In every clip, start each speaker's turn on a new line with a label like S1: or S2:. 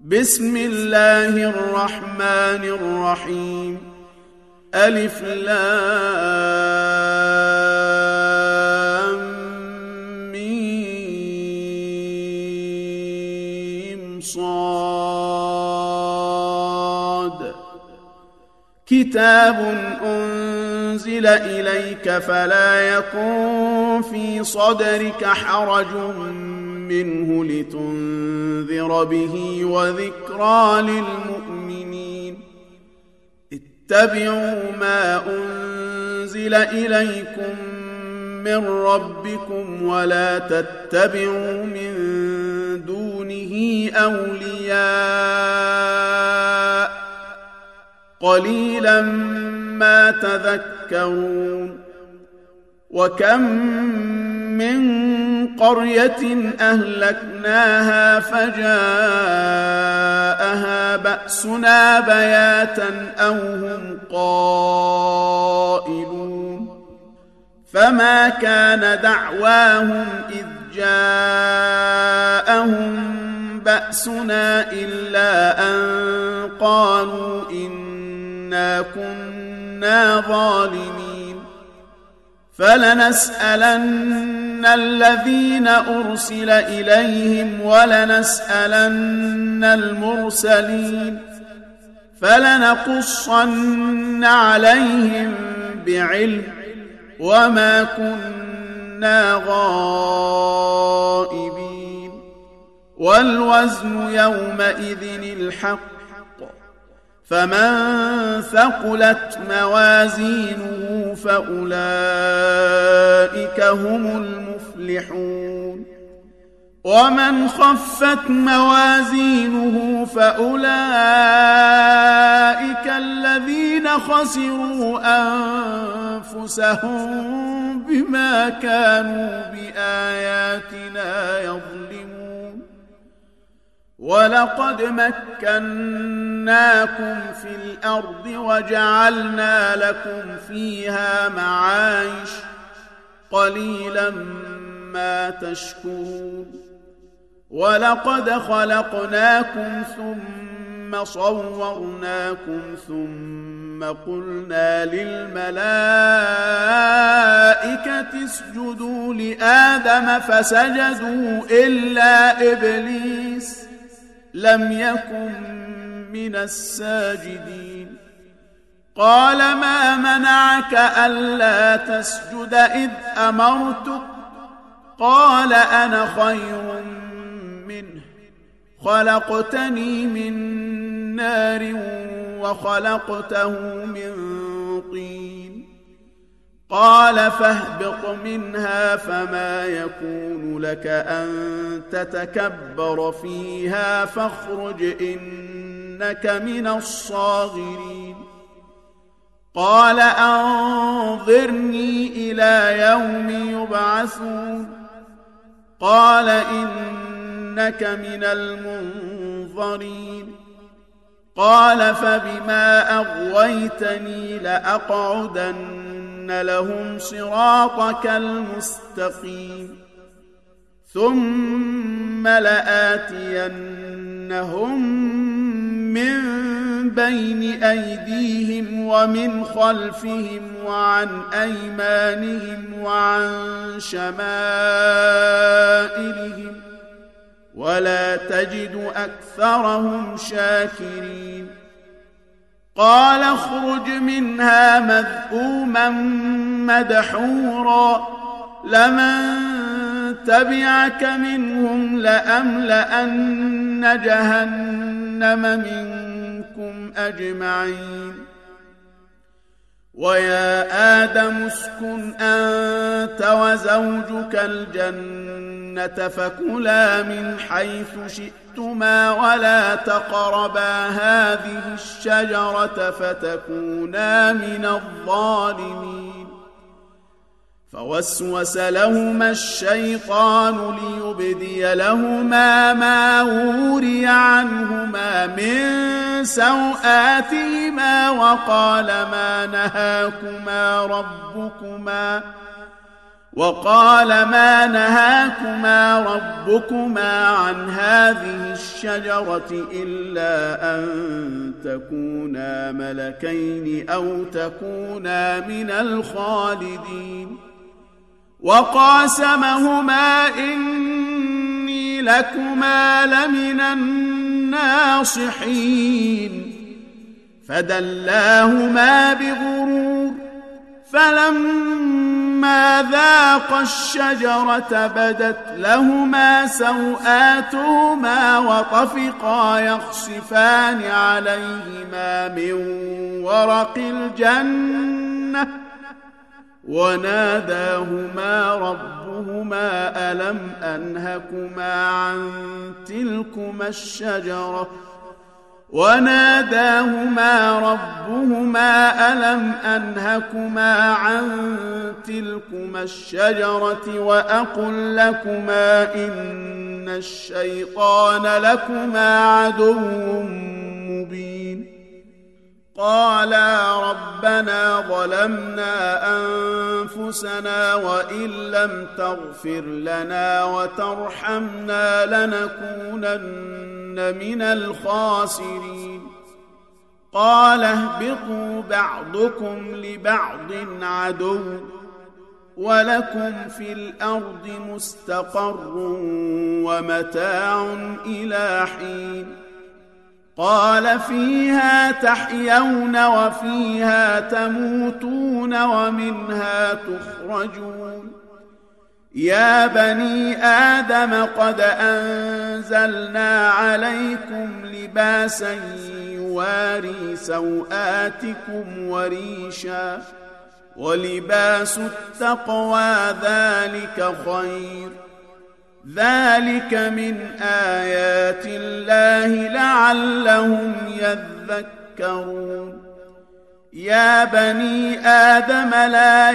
S1: بسم الله الرحمن الرحيم ألف لام ميم صاد كتاب أنزل إليك فلا يكن في صدرك حرج منه لتنذر به وذكرى للمؤمنين اتبعوا ما أنزل إليكم من ربكم ولا تتبعوا من دونه أولياء قليلا ما تذكرون وكم من قرية أهلكناها فجاءها بأسنا بياتا أو هم قائلون فما كان دعواهم إذ جاءهم بأسنا إلا أن قالوا إنا كنا ظالمين فلنسألن الذين أرسل إليهم ولنسألن المرسلين فلنقصن عليهم بعلم وما كنا غائبين والوزن يومئذ الحق فمن ثقلت موازينه فأولئك هم المفلحون ومن خفت موازينه فأولئك الذين خسروا أنفسهم بما كانوا بآياتنا يظلمون ولقد مكناكم في الأرض وجعلنا لكم فيها معايش قليلا ما تشكرون ولقد خلقناكم ثم صورناكم ثم قلنا للملائكة اسجدوا لآدم فسجدوا إلا إبليس لم يكن من الساجدين قال ما منعك ألا تسجد إذ أمرتك قال أنا خير منه خلقتني من نار وخلقته من طين قال فاهبط منها فما يكون لك أن تتكبر فيها فاخرج إنك من الصاغرين قال أنظرني إلى يوم يبعثون قال إنك من المنظرين قال فبما أغويتني لأقعدن لهم صراطك المستقيم ثم لآتينهم من بين أيديهم ومن خلفهم وعن أيمانهم وعن شمائلهم ولا تجد أكثرهم شاكرين قال اخرج منها مذءوما مدحورا لمن تبعك منهم لأملأن جهنم منكم أجمعين ويا آدم اسكن أنت وزوجك الجنة فكلا من حيث شئتما ولا تقربا هذه الشجرة فتكونا من الظالمين فوسوس لهما الشيطان ليبدي لهما ما وري عنهما من سوآتهما وقال ما نهاكما وقال ما نهاكما ربكما عن هذه الشجرة إلا أن تكونا ملكين أو تكونا من الخالدين وقاسمهما إني لكما لمن الناصحين فدلاهما بغرور فلما ذاقا الشجرة بدت لهما سوآتهما وطفقا يخصفان عليهما من ورق الجنة وناداهما ربهما ألم أنهكما عن تلكما الشجرة وأقل لكما إن الشيطان لكما عدو مبين قالا ربنا ظلمنا أنفسنا وإن لم تغفر لنا وترحمنا لنكونن من الخاسرين قال اهبطوا بعضكم لبعض عدو ولكم في الأرض مستقر ومتاع إلى حين قال فيها تحيون وفيها تموتون ومنها تخرجون يا بني آدم قد أنزلنا عليكم لباسا يواري سوآتكم وريشا ولباس التقوى ذلك خير ذلك من آيات الله لعلهم يذكرون يا بني آدم لا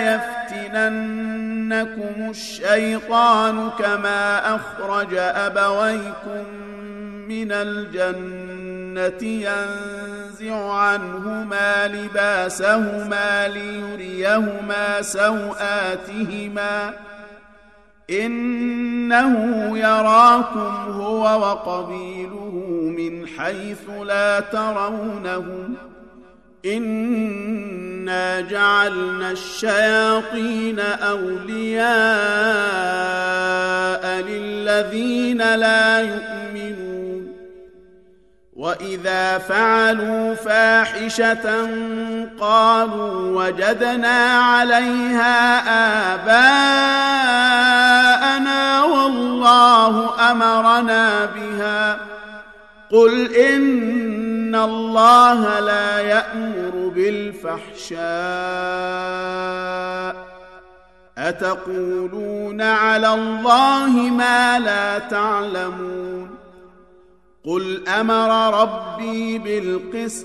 S1: يفتننكم الشيطان كما أخرج أبويكم من الجنة ينزع عنهما لباسهما ليريهما سوآتهما إنه يراكم هو وقبيله من حيث لا ترونهم إنا جعلنا الشياطين أولياء للذين لا يؤمنون وإذا فعلوا فاحشة قالوا وجدنا عليها آباءنا والله أمرنا بها قل إن الله لا يأمر بالفحشاء أتقولون على الله ما لا تعلمون قل أمر ربي بالقسط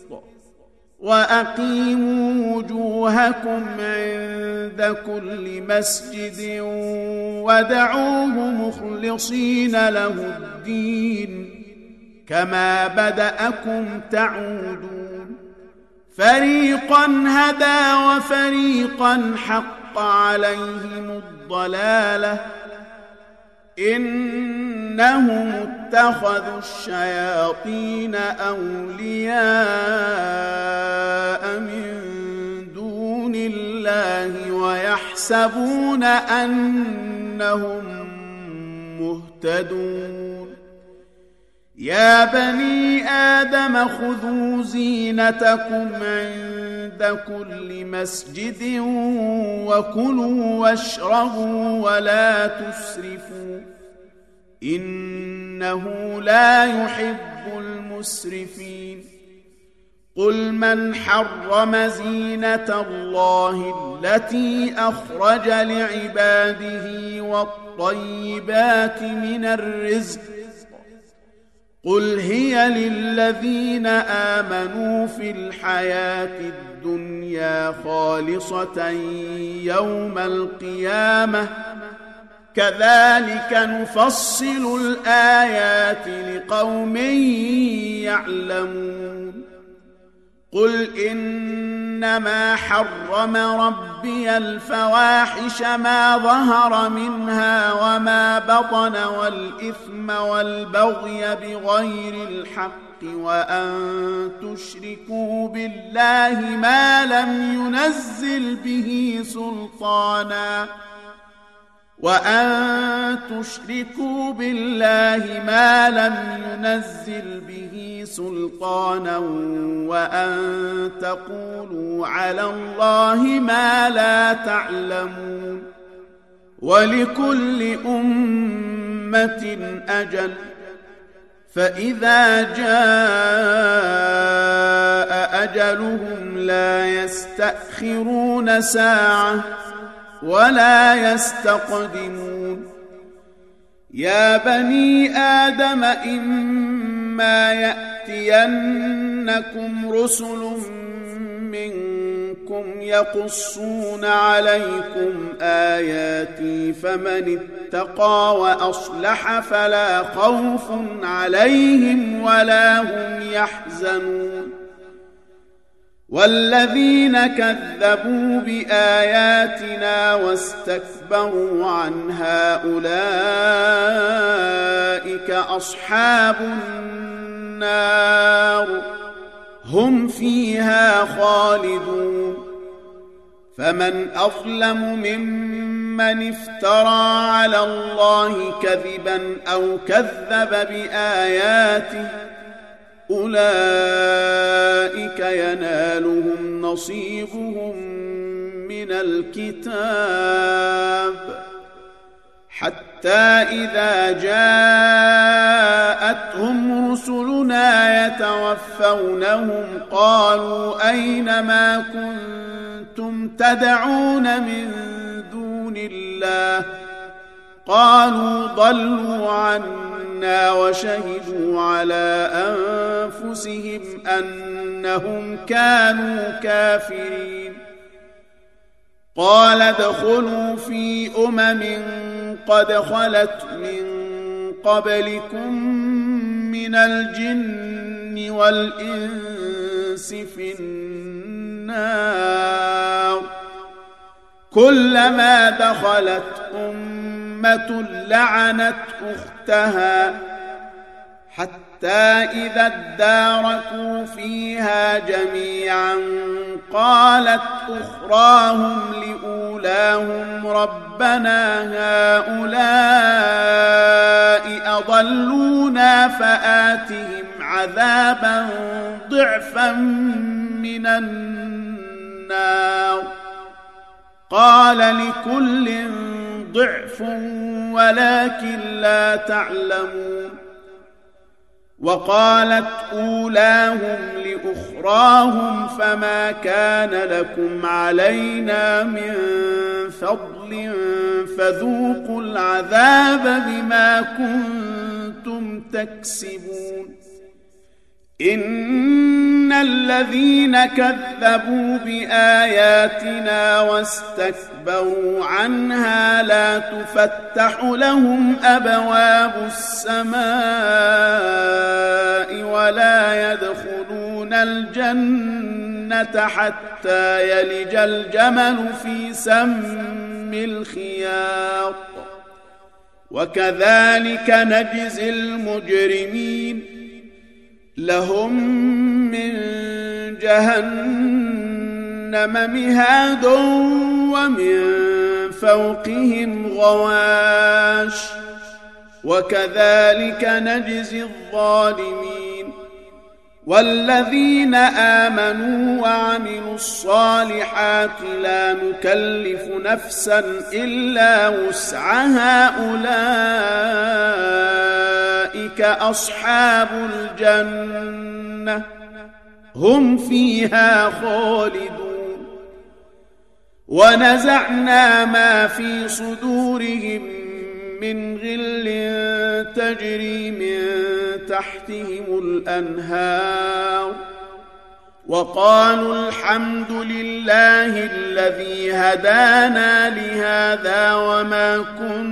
S1: وأقيموا وجوهكم عند كل مسجد ودعوه مخلصين له الدين كما بدأكم تعودون فريقا هدى وفريقا حق عليهم الضلالة إنهم اتخذوا الشياطين أولياء من دون الله ويحسبون أنهم مهتدون يا بني آدم خذوا زينتكم عند كل مسجد وكلوا واشربوا ولا تسرفوا إنه لا يحب المسرفين قل من حرم زينة الله التي أخرج لعباده والطيبات من الرزق قل هي للذين آمنوا في الحياة الدنيا خالصة يوم القيامة كذلك نفصل الآيات لقوم يعلمون قل إنما حرم ربي الفواحش ما ظهر منها وما بطن والإثم والبغي بغير الحق وأن تشركوا بالله ما لم ينزل به سلطانا وأن تقولوا على الله ما لا تعلمون ولكل أمة أجل فإذا جاء أجلهم لا يستأخرون ساعة ولا يستقدمون يا بني آدم إما يأتينكم رسل منكم يقصون عليكم آياتي فمن اتقى وأصلح فلا خوف عليهم ولا هم يحزنون والذين كذبوا بآياتنا واستكبروا عنها أولئك أصحاب النار هم فيها خالدون فمن أظلم ممن افترى على الله كذبا أو كذب بآياته أولئك ينالهم نصيبهم من الكتاب حتى إذا جاءتهم رسلنا يتوفونهم قالوا أين ما كنتم تدعون من دون الله قالوا ضلوا عنا وشهدوا على أنفسهم أنهم كانوا كافرين قال ادخلوا في قد خلت من قبلكم من الجن والإنس في النار كلما دخلت أمة لعنت أختها حتى إذا اداركوا فيها جميعا قالت أخراهم لأولاهم ربنا هؤلاء أضلونا فآتهم عذابا ضعفا من النار قال لكل ضعف ولكن لا تعلمون وقالت أولاهم لأخراهم فما كان لكم علينا من فضل فذوقوا العذاب بما كنتم تكسبون إن الذين كذبوا بآياتنا واستكبروا عنها لا تفتح لهم أبواب السماء ولا يدخلون الجنة حتى يلج الجمل في سم الخياط وكذلك نجزي المجرمين لهم من جهنم مهاد ومن فوقهم غواش وكذلك نجزي الظالمين والذين آمنوا وعملوا الصالحات لا نكلف نفسا إلا وسعها أولئك أصحاب الجنة هم فيها خالدون ونزعنا ما في صدورهم من غل تجري من تحتهم الأنهار وقالوا الحمد لله الذي هدانا لهذا وما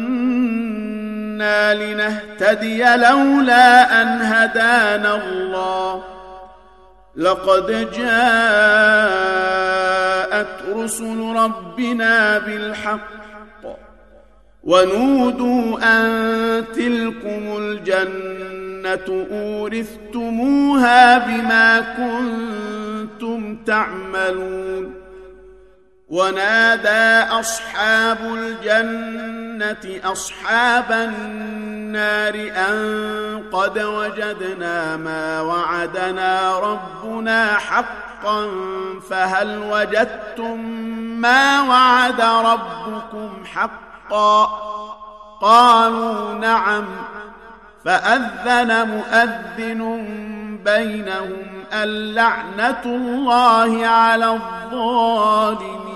S1: كنا لنهتدي لولا أن هدانا الله لقد جاءت رسل ربنا بالحق ونودوا أن تلكم الجنة أورثتموها بما كنتم تعملون ونادى أصحاب الجنة أصحاب النار أن قد وجدنا ما وعدنا ربنا حقا فهل وجدتم ما وعد ربكم حقا قالوا نعم فأذن مؤذن بينهم اللعنة الله على الظالمين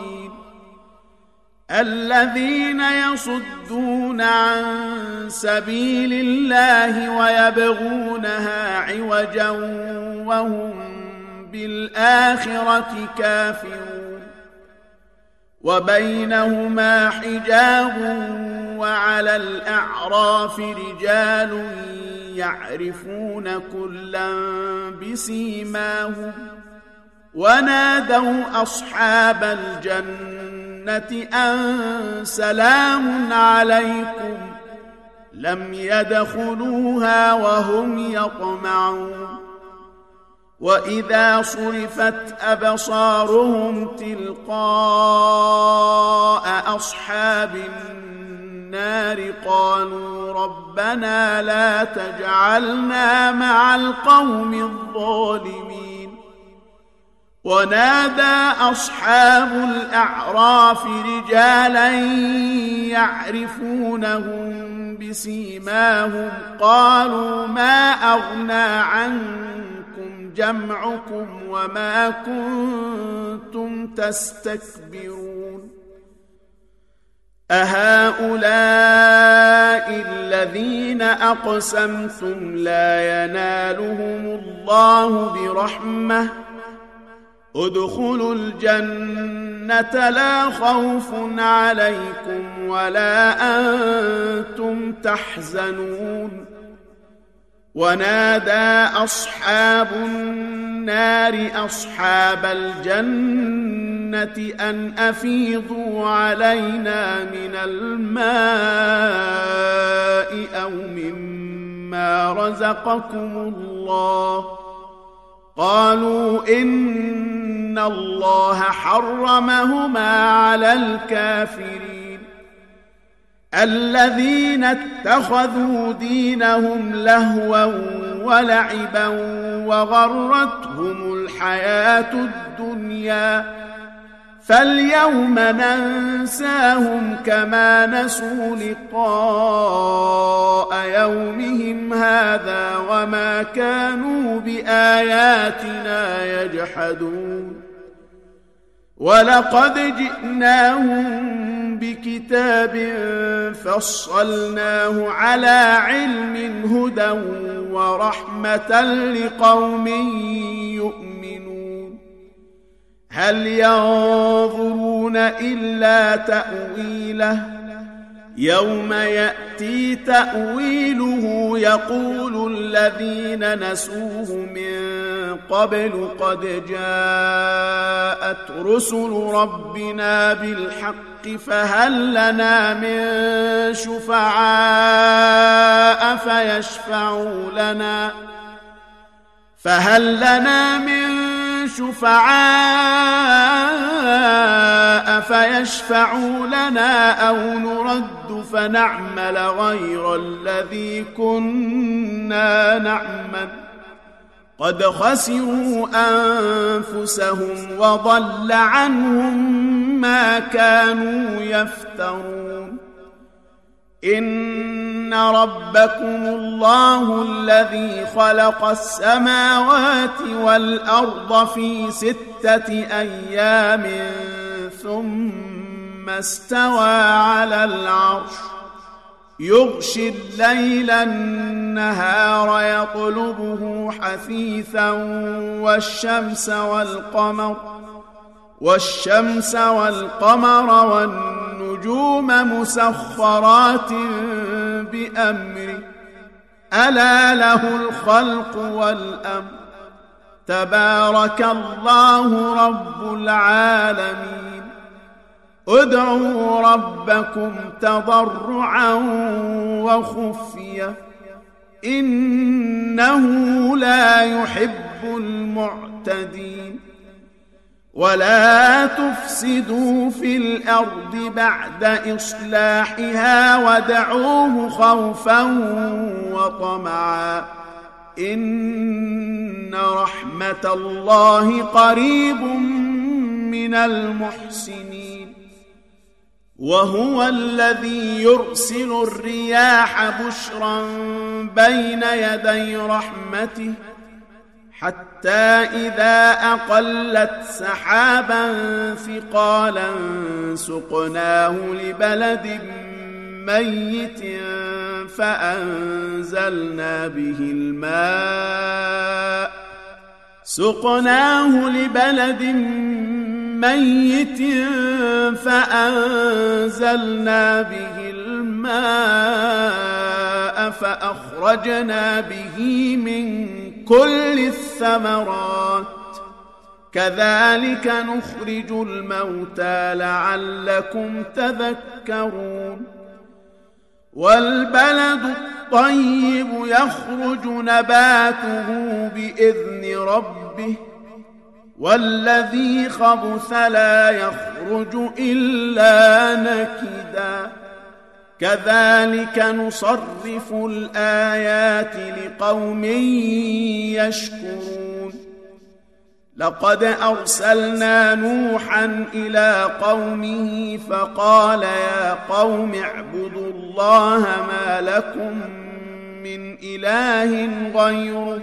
S1: الذين يصدون عن سبيل الله ويبغونها عوجا وهم بالآخرة كافرون وبينهما حجاب وعلى الأعراف رجال يعرفون كلا بسيماهم ونادوا أصحاب الجنة أن سلام عليكم لم يدخلوها وهم يطمعون وإذا صرفت أبصارهم تلقاء أصحاب النار قالوا ربنا لا تجعلنا مع القوم الظالمين ونادى أصحاب الأعراف رجالا يعرفونهم بسيماهم قالوا ما أغنى عنكم جمعكم وما كنتم تستكبرون أهؤلاء الذين أقسمتم لا ينالهم الله برحمة ادخلوا الجنة لا خوف عليكم ولا أنتم تحزنون ونادى أصحاب النار أصحاب الجنة أن أفيضوا علينا من الماء أو مما رزقكم الله قالوا إن الله حرمهما على الكافرين الذين اتخذوا دينهم لهوا ولعبا وغرتهم الحياة الدنيا فاليوم ننساهم كما نسوا لقاء يومهم هذا وما كانوا بآياتنا يجحدون ولقد جئناهم بكتاب فصلناه على علم هدى ورحمة لقوم يؤمنون هل ينظرون إلا تأويله يوم يأتي تأويله يقول الذين نسوه من قبل قد جاءت رسل ربنا بالحق فهل لنا من شفعاء فيشفعوا لنا أو نرد فنعمل غير الذي كنا نعمل قد خسروا أنفسهم وضل عنهم ما كانوا يفترون إن ربكم الله الذي خلق السماوات والأرض في 6 أيام ثم استوى على العرش يغشي الليل النهار يطلبه حثيثا والشمس والقمر والنجوم مسخرات بأمره ألا له الخلق والأمر تبارك الله رب العالمين. ادعوا ربكم تضرعا وخفية إنه لا يحب المعتدين. ولا تفسدوا في الأرض بعد إصلاحها ودعوه خوفا وطمعا إن رحمة الله قريب من المحسنين. وهو الذي يرسل الرياح بشرا بين يدي رحمته حتى إذا أقلت سحابا ثقالا سقناه لبلد ميت فأنزلنا به الماء فأخرجنا به من كل الثمرات كذلك نخرج الموتى لعلكم تذكرون. والبلد الطيب يخرج نباته بإذن ربه والذي خبث لا يخرج إلا نكدا كذلك نصرف الآيات لقوم يشكرون. لقد أرسلنا نوحا إلى قومه فقال يا قوم اعبدوا الله ما لكم من إله غيره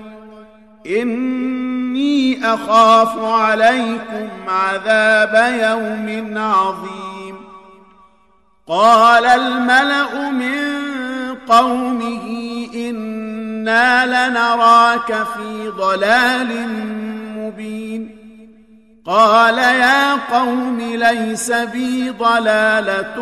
S1: إني أخاف عليكم عذاب يوم عظيم. قال الملأ من قومه إنا لنراك في ضلال مبين. قال يا قوم ليس بي ضلالة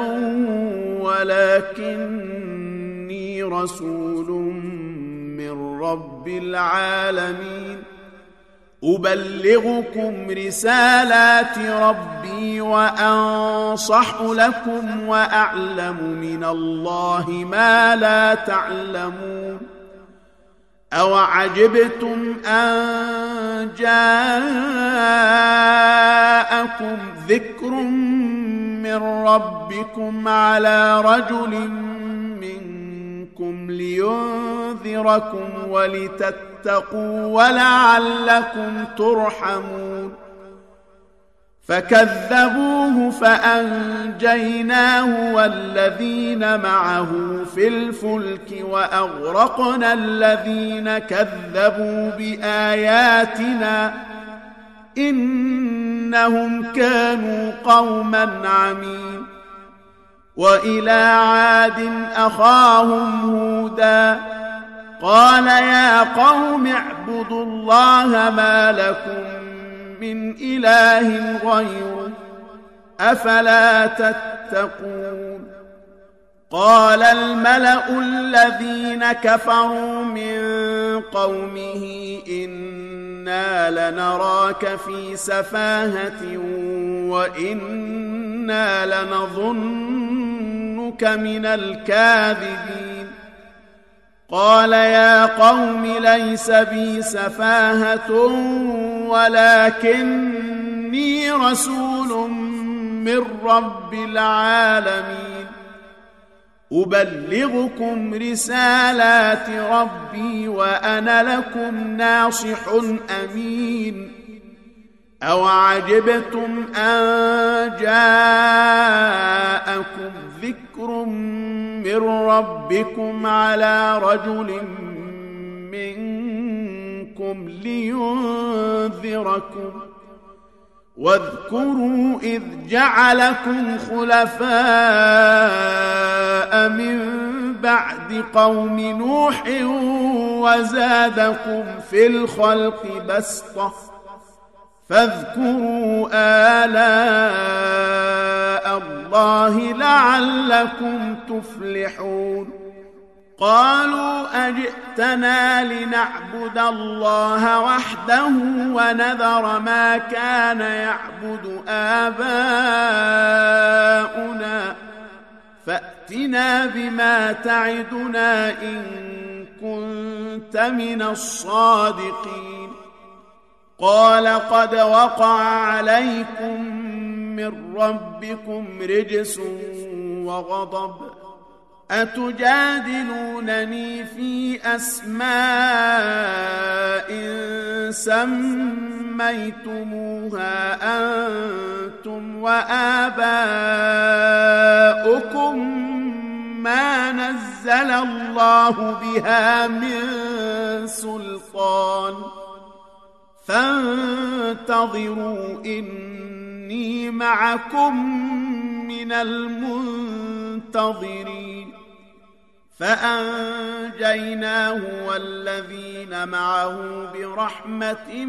S1: ولكني رسول من رب العالمين أبلغكم رسالات ربي وأنصح لكم وأعلم من الله ما لا تعلمون. أوعجبتم أن جاءكم ذكر من ربكم على رجل منكم لينذركم ولتتقوا ولعلكم ترحمون. فكذبوه فأنجيناه والذين معه في الفلك وأغرقنا الذين كذبوا بآياتنا إنهم كانوا قوما عمين. وإلى عاد أخاهم هودا قال يا قوم اعبدوا الله ما لكم من إله غيره أفلا تتقون. قال الملأ الذين كفروا من قومه إنا لنراك في سفاهة وإنا لنظنك من الكاذبين. قال يا قوم ليس بي سفاهة ولكني رسول من رب العالمين أبلغكم رسالات ربي وأنا لكم ناصح أمين. أوعجبتم أن جاءكم ذكر من ربكم على رجل منكم لينذركم واذكروا إذ جعلكم خلفاء من بعد قوم نوح وزادكم في الخلق بسطة فاذكروا آلاء الله لعلكم تفلحون. قالوا أجئتنا لنعبد الله وحده ونذر ما كان يعبد آباؤنا فأتنا بما تعدنا إن كنت من الصادقين قال قد وقع عليكم من ربكم رجس وغضب أتجادلونني في أسماء سميتموها أنتم وآباؤكم ما نزل الله بها من سلطان فانتظروا إني معكم من المنتظرين فأنجيناه والذين معه برحمة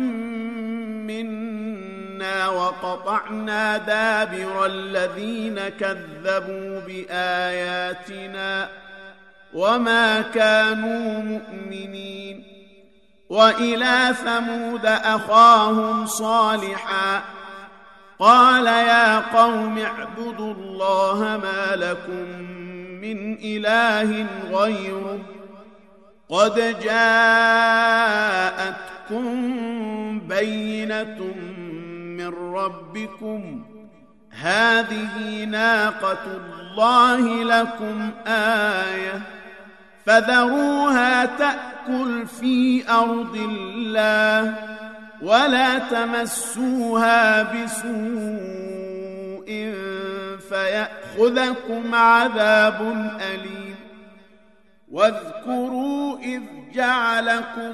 S1: منا وقطعنا دابر الذين كذبوا بآياتنا وما كانوا مؤمنين وإلى ثمود أخاهم صالحا قال يا قوم اعبدوا الله ما لكم من إله غيره قد جاءتكم بينة من ربكم هذه ناقة الله لكم آية فذروها تأكل في أرض الله ولا تمسوها بسوء فيأخذكم عذاب أليم واذكروا إذ جعلكم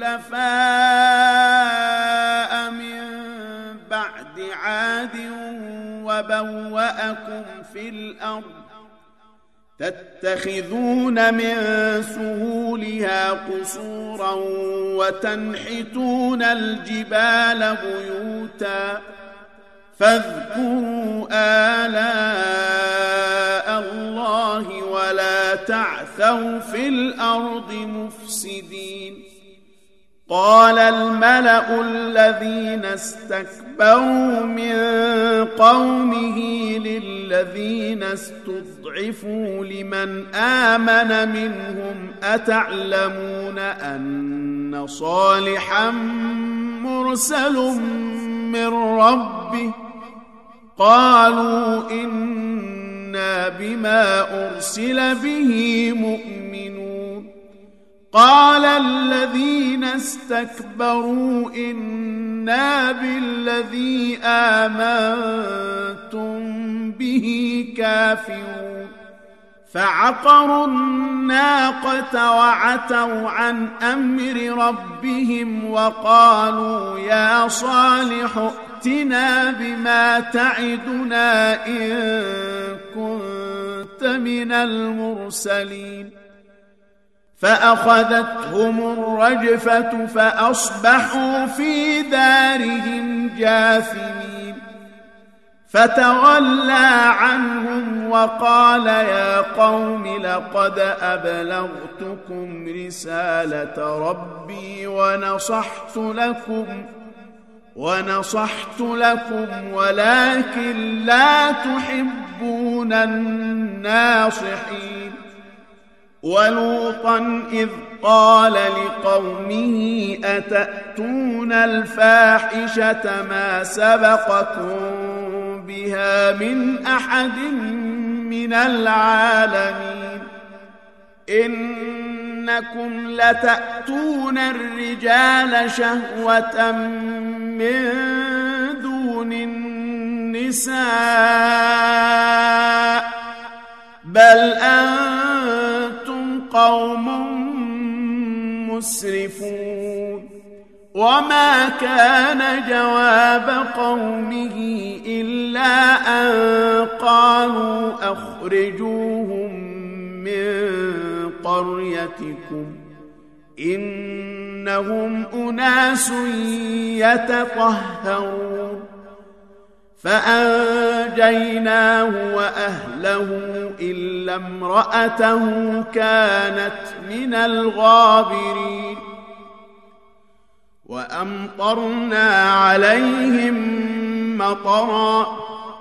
S1: خلفاء من بعد عاد وبوأكم في الأرض تتخذون من سهولها قصورا وتنحتون الجبال بيوتا فاذكروا آلاء الله ولا تعثوا في الأرض مفسدين قال الملأ الذين استكبروا من قومه للذين استضعفوا لمن آمن منهم أتعلمون أن صالحا مرسل من ربه قالوا إنا بما أرسل به مؤمنون قال الذين استكبروا إنا بالذي آمنتم به كافرون فعقروا الناقة وعتوا عن أمر ربهم وقالوا يا صالح ائتنا بما تعدنا إن كنت من المرسلين فأخذتهم الرجفة فأصبحوا في دارهم جاثمين فتولى عنهم وقال يا قوم لقد أبلغتكم رسالة ربي ونصحت لكم ولكن لا تحبون الناصحين ولوطا إذ قال لقومه أتأتون الفاحشة ما سبقكم بها من أحد من العالمين إنكم لتأتون الرجال شهوة من دون النساء بل أنتم قوم مسرفون وما كان جواب قومه إلا أن قالوا أخرجوهم من قريتكم إنهم أناس يتطهرون فأنجيناه وأهله إلا امرأته كانت من الغابرين وأمطرنا عليهم مطرا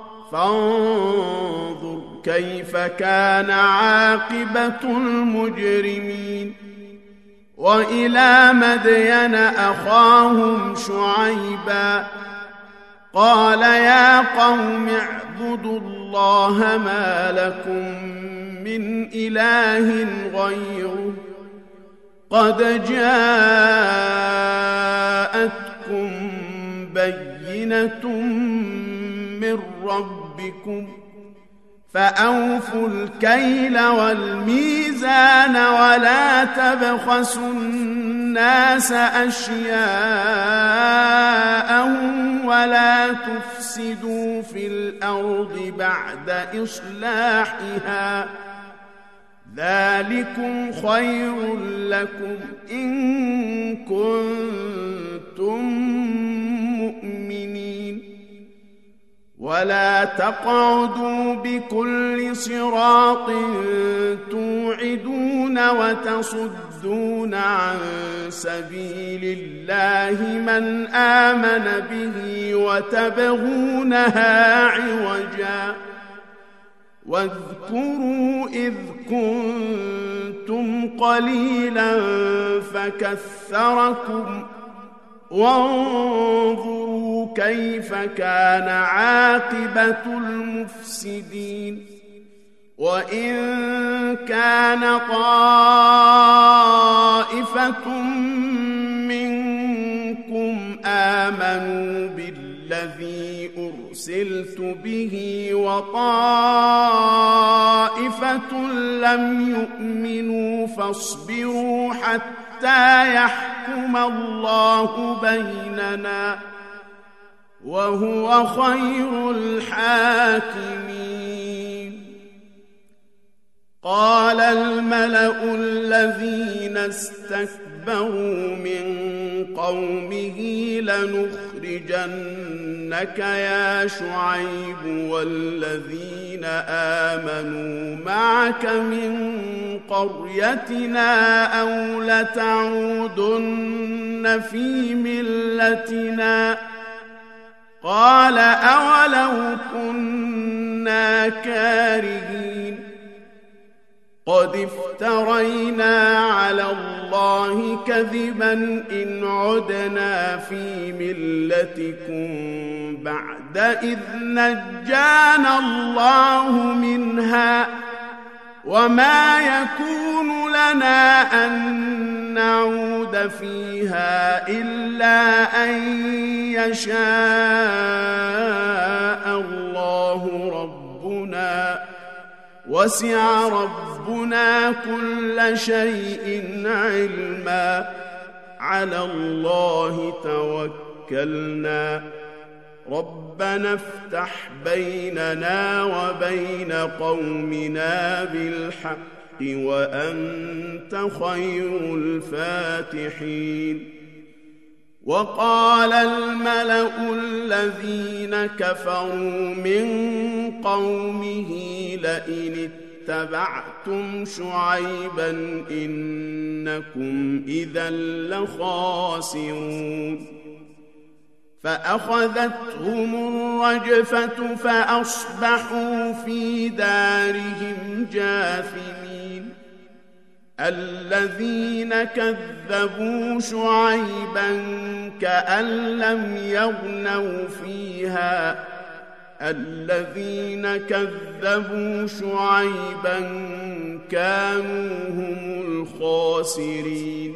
S1: فانظر كيف كان عاقبة المجرمين وإلى مدين أخاهم شعيبا قال يا قوم اعبدوا الله ما لكم من إله غيره قد جاءتكم بينة من ربكم فأوفوا الكيل والميزان ولا تبخسوا الناس أشياءهم ولا تفسدوا في الأرض بعد إصلاحها ذلكم خير لكم إن كنتم مؤمنين ولا تقعدوا بكل صراط توعدون وتصدون عن سبيل الله من آمن به وتبغونها عوجا واذكروا إذ كنتم قليلا فكثركم وانظروا كيف كان عاقبة المفسدين وإن كان طائفة منكم آمنوا بالذي أرسلت به وطائفة لم يؤمنوا فاصبروا حتى يحكم الله بيننا وهو خير الحاكمين قال الملأ الذين استكبروا من قومه لنخرجنك يا شعيب والذين آمنوا معك من قريتنا أو لتعودن في ملتنا قال أولو كنا كارهين قد افترينا على الله كذبا إن عدنا في ملتكم بعد إذ نجانا الله منها وما يكون لنا أن نعود فيها إلا أن يشاء الله ربنا وسع ربنا كل شيء علما على الله توكلنا ربنا افتح بيننا وبين قومنا بالحق وأنت خير الفاتحين وقال الملأ الذين كفروا من قومه لئن اتبعتم شعيبا إنكم إذا لخاسرون فأخذتهم الرجفة فأصبحوا في دارهم جاثمين الذين كذبوا شعيبا كأن لم يغنوا فيها الذين كذبوا شعيبا كانوا هم الخاسرين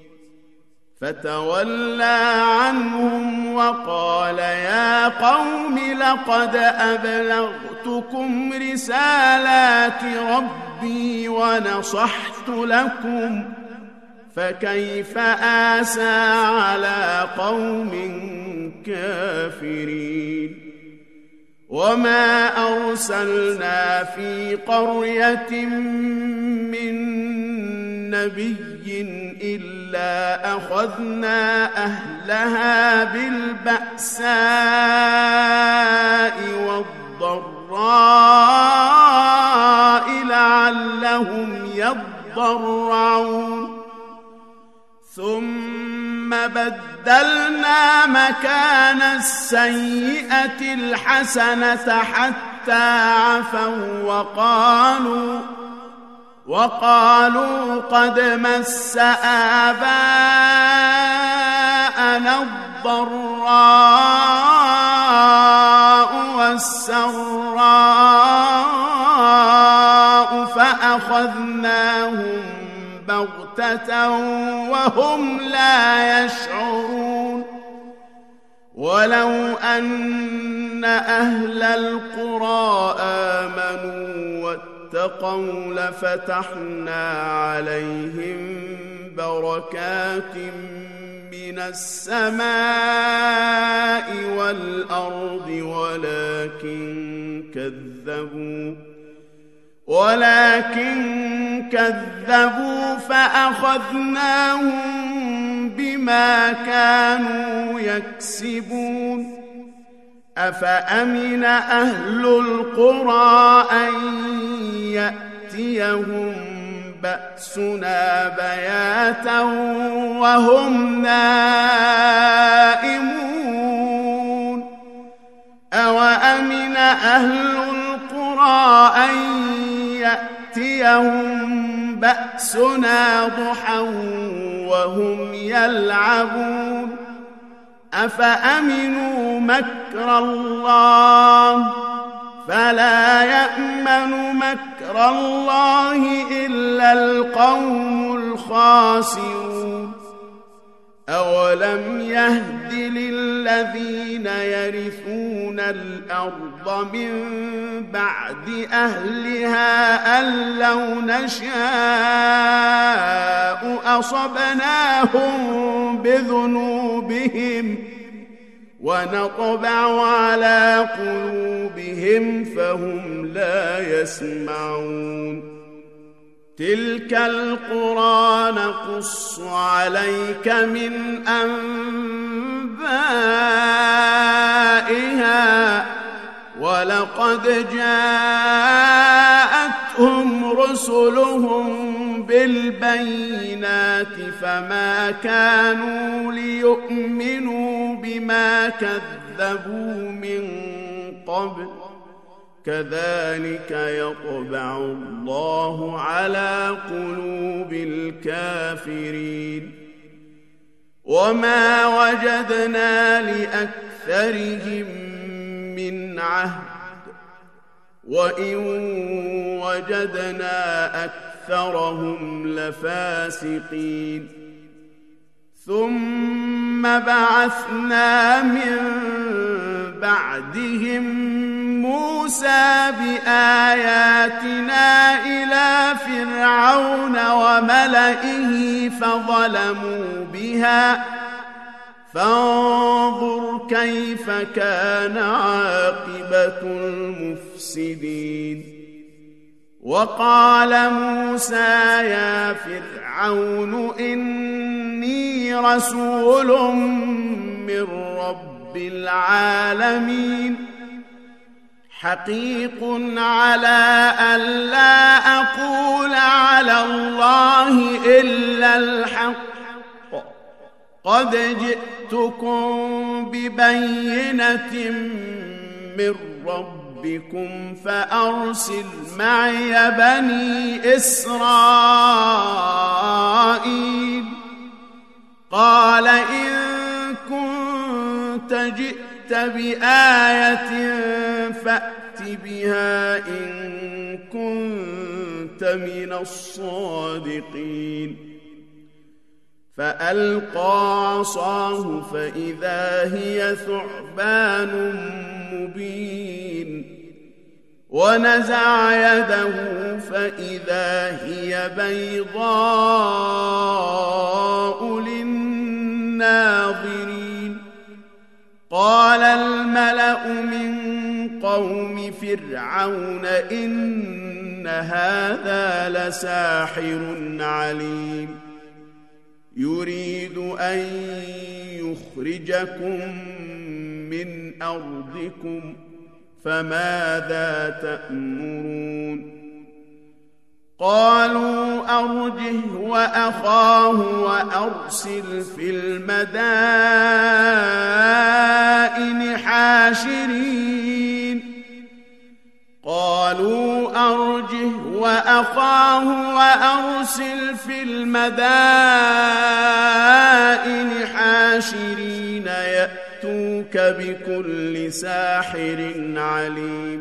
S1: فتولى عنهم وقال يا قوم لقد أبلغتكم رسالات ربي ونصحت لكم فكيف آسى على قوم كافرين وما أرسلنا في قرية من نبي إلا أخذنا أهلها بالبأساء والضراء لعلهم يضرعون ثم بدلنا مكان السيئة الحسنة حتى عفوا وقالوا قد مس آباءنا الضراء والسراء فأخذناهم بغتة وهم لا يشعرون ولو أن أهل القرى آمنوا واتقوا لفتحنا عليهم بركات من السماء والأرض ولكن كذبوا فأخذناهم بما كانوا يكسبون أفأمن أهل القرى أن يأتيهم بأسنا بياتا وهم نائمون أوأمن أهل القرى أن يأتيهم بأسنا ضحى وهم يلعبون أفأمنوا مكر الله فلا يأمن مكر الله إلا القوم الخاسرون أولم يهد للذين يرثون الأرض من بعد أهلها أن لو نشاء أصبناهم بذنوبهم ونطبع على قلوبهم فهم لا يسمعون تلك القرى نقص عليك من أنبائها ولقد جاءتهم رسلهم بالبينات فما كانوا ليؤمنوا بما كذبوا من قبل كذلك يطبع الله على قلوب الكافرين وما وجدنا لأكثرهم من عهد وإن وجدنا أكثرهم لفاسقين ثم بعثنا من بعدهم موسى بآياتنا إلى فرعون وملئه فظلموا بها فانظر كيف كان عاقبة المفسدين وقال موسى يا فرعون إني رسول من رب العالمين حقيق على ألا أقول على الله إلا الحق قد جئتكم ببينة من ربكم فأرسل معي بني إسرائيل قال إن كنت جئت بآية فأت بها إن كنت من الصادقين فألقى عصاه فإذا هي ثعبان مبين ونزع يده فإذا هي بيضاء للناظرين قال الملأ من قوم فرعون إن إن هذا لساحر عليم يريد أن يخرجكم من أرضكم فماذا تأمرون قالوا أرجه وأخاه وأرسل في المدائن حاشرين قالوا أرجه وأخاه وأرسل في المدائن حاشرين يأتوك بكل ساحر عليم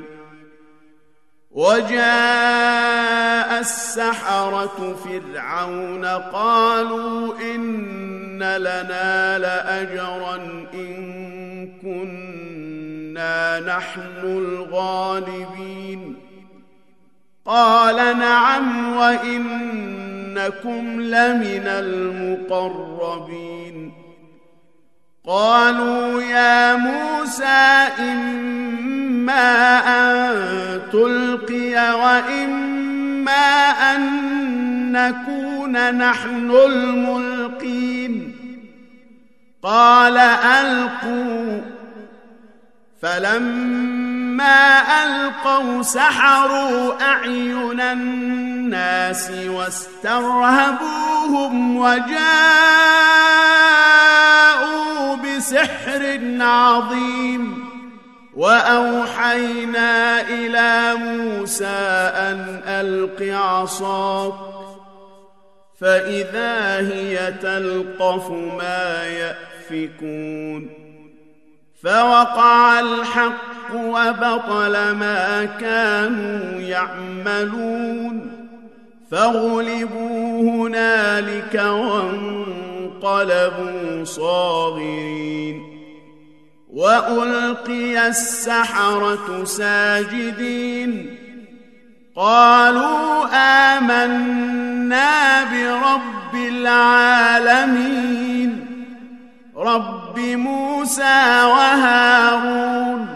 S1: وجاء السحرة فرعون قالوا إن لنا لأجرا إن كنا نحن الغالبين قال نعم وإنكم لمن المقربين قالوا يا موسى إما أن تلقي وإما أن نكون نحن الملقين قال ألقوا فلما ألقوا سحروا أعين الناس واسترهبوهم وجاءوا بسحر عظيم وأوحينا إلى موسى أن ألق عصاك فإذا هي تلقف ما يأفكون فوقع الحق وبطل ما كانوا يعملون فغلبوا هنالك وانقلبوا صاغرين وألقي السحرة ساجدين قالوا آمنا برب العالمين رب موسى وهارون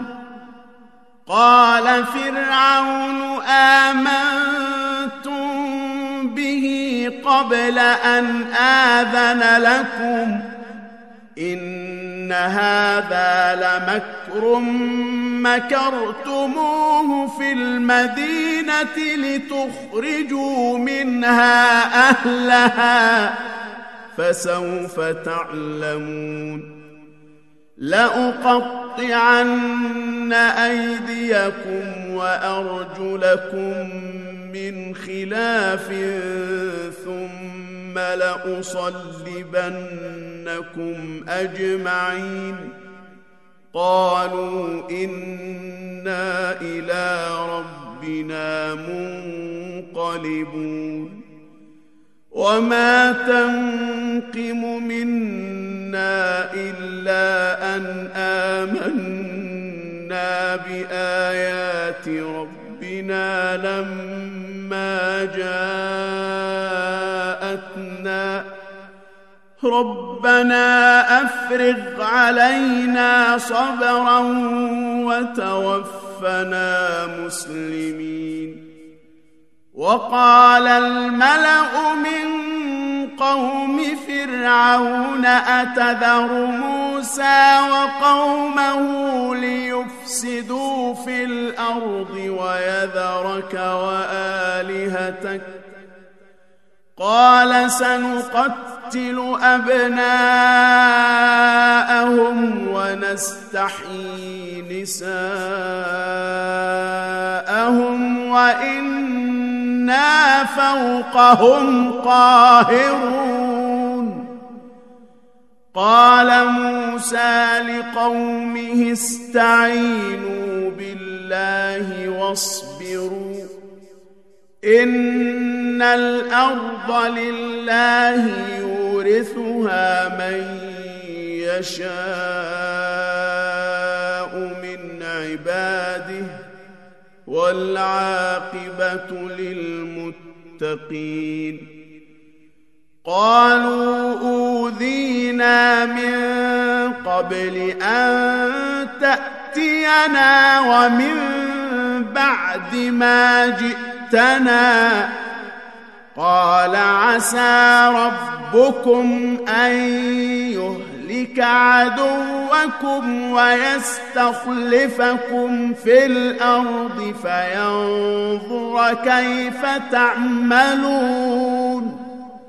S1: قال فرعون آمنتم به قبل أن آذن لكم إن هذا لمكر مكرتموه في المدينة لتخرجوا منها أهلها فسوف تعلمون لأقطعن أيديكم وأرجلكم من خلاف ثم لأصلبنكم أجمعين قالوا إنا إلى ربنا منقلبون وما تنقم منا إلا أن آمنا بآيات ربنا لما جاءتنا ربنا أفرغ علينا صبرا وتوفنا مسلمين وقال الملأ من قوم فرعون أتذر موسى وقومه ليفسدوا في الأرض ويذرك وآلهتك قال سنقتل أبناءهم ونستحيي نساءهم وإنا فوقهم قاهرون قال موسى لقومه استعينوا بالله واصبروا إن الأرض لله يورثها من يشاء من عباده والعاقبة للمتقين قالوا أوذينا من قبل أن تأتينا ومن بعد ما جئتنا جئتنا قال عسى ربكم أن يهلك عدوكم ويستخلفكم في الأرض فينظر كيف تعملون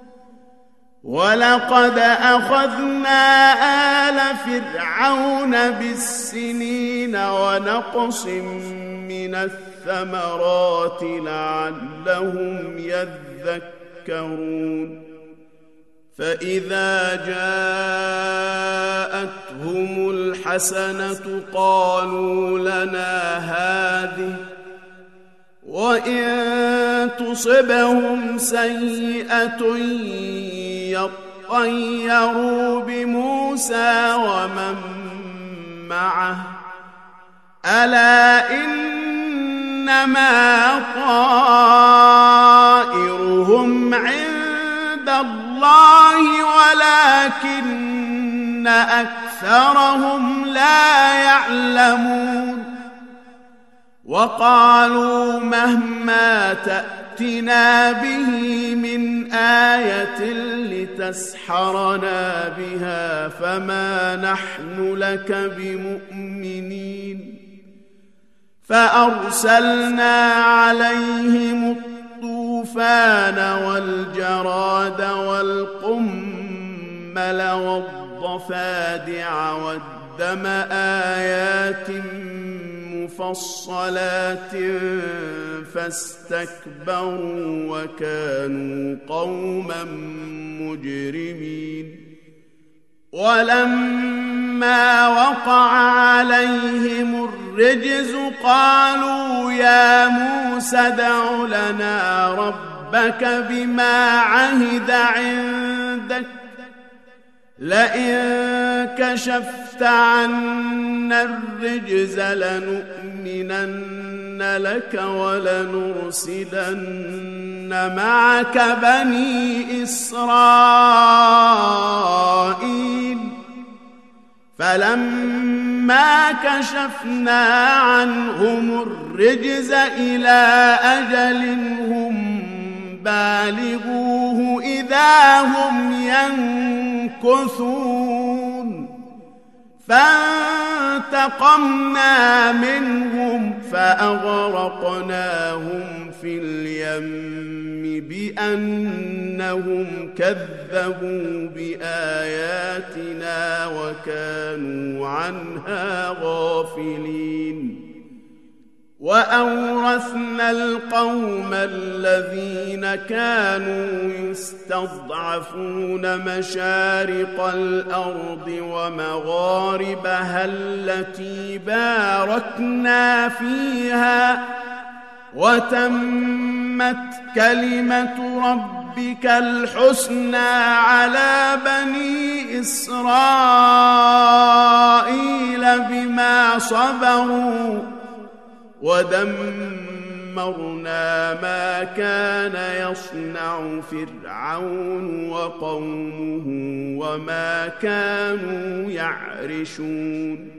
S1: ولقد أخذنا آل فرعون بالسنين ونقص من الثمرات لعلهم يذكرون فإذا جاءتهم الحسنة قالوا لنا هذه وإن تصبهم سيئة يطيروا بموسى ومن معه ألا إنما طائرهم عند الله ولكن أكثرهم لا يعلمون وقالوا مهما تأتنا به من آية لتسحرنا بها فما نحن لك بمؤمنين فأرسلنا عليهم الطوفان والجراد والقمل والضفادع والدم آيات مفصلات فاستكبروا وكانوا قوما مجرمين ولما وقع عليهم الرجز قالوا يا موسى ادع لنا ربك بما عهد عندك لئن كشفت عنا الرجز لنؤمنن لك ولنرسلن معك بني إسرائيل فلما كشفنا عنهم الرجز إلى أجل هم بالغوه إذا هم ينكثون فانتقمنا منهم فأغرقناهم في اليم بأنهم كذبوا بآياتنا وكانوا عنها غافلين وأورثنا القوم الذين كانوا يستضعفون مشارق الأرض ومغاربها التي باركنا فيها وتمت كلمة ربك الحسنى على بني إسرائيل بما صبروا ودمرنا ما كان يصنع فرعون وقومه وما كانوا يعرشون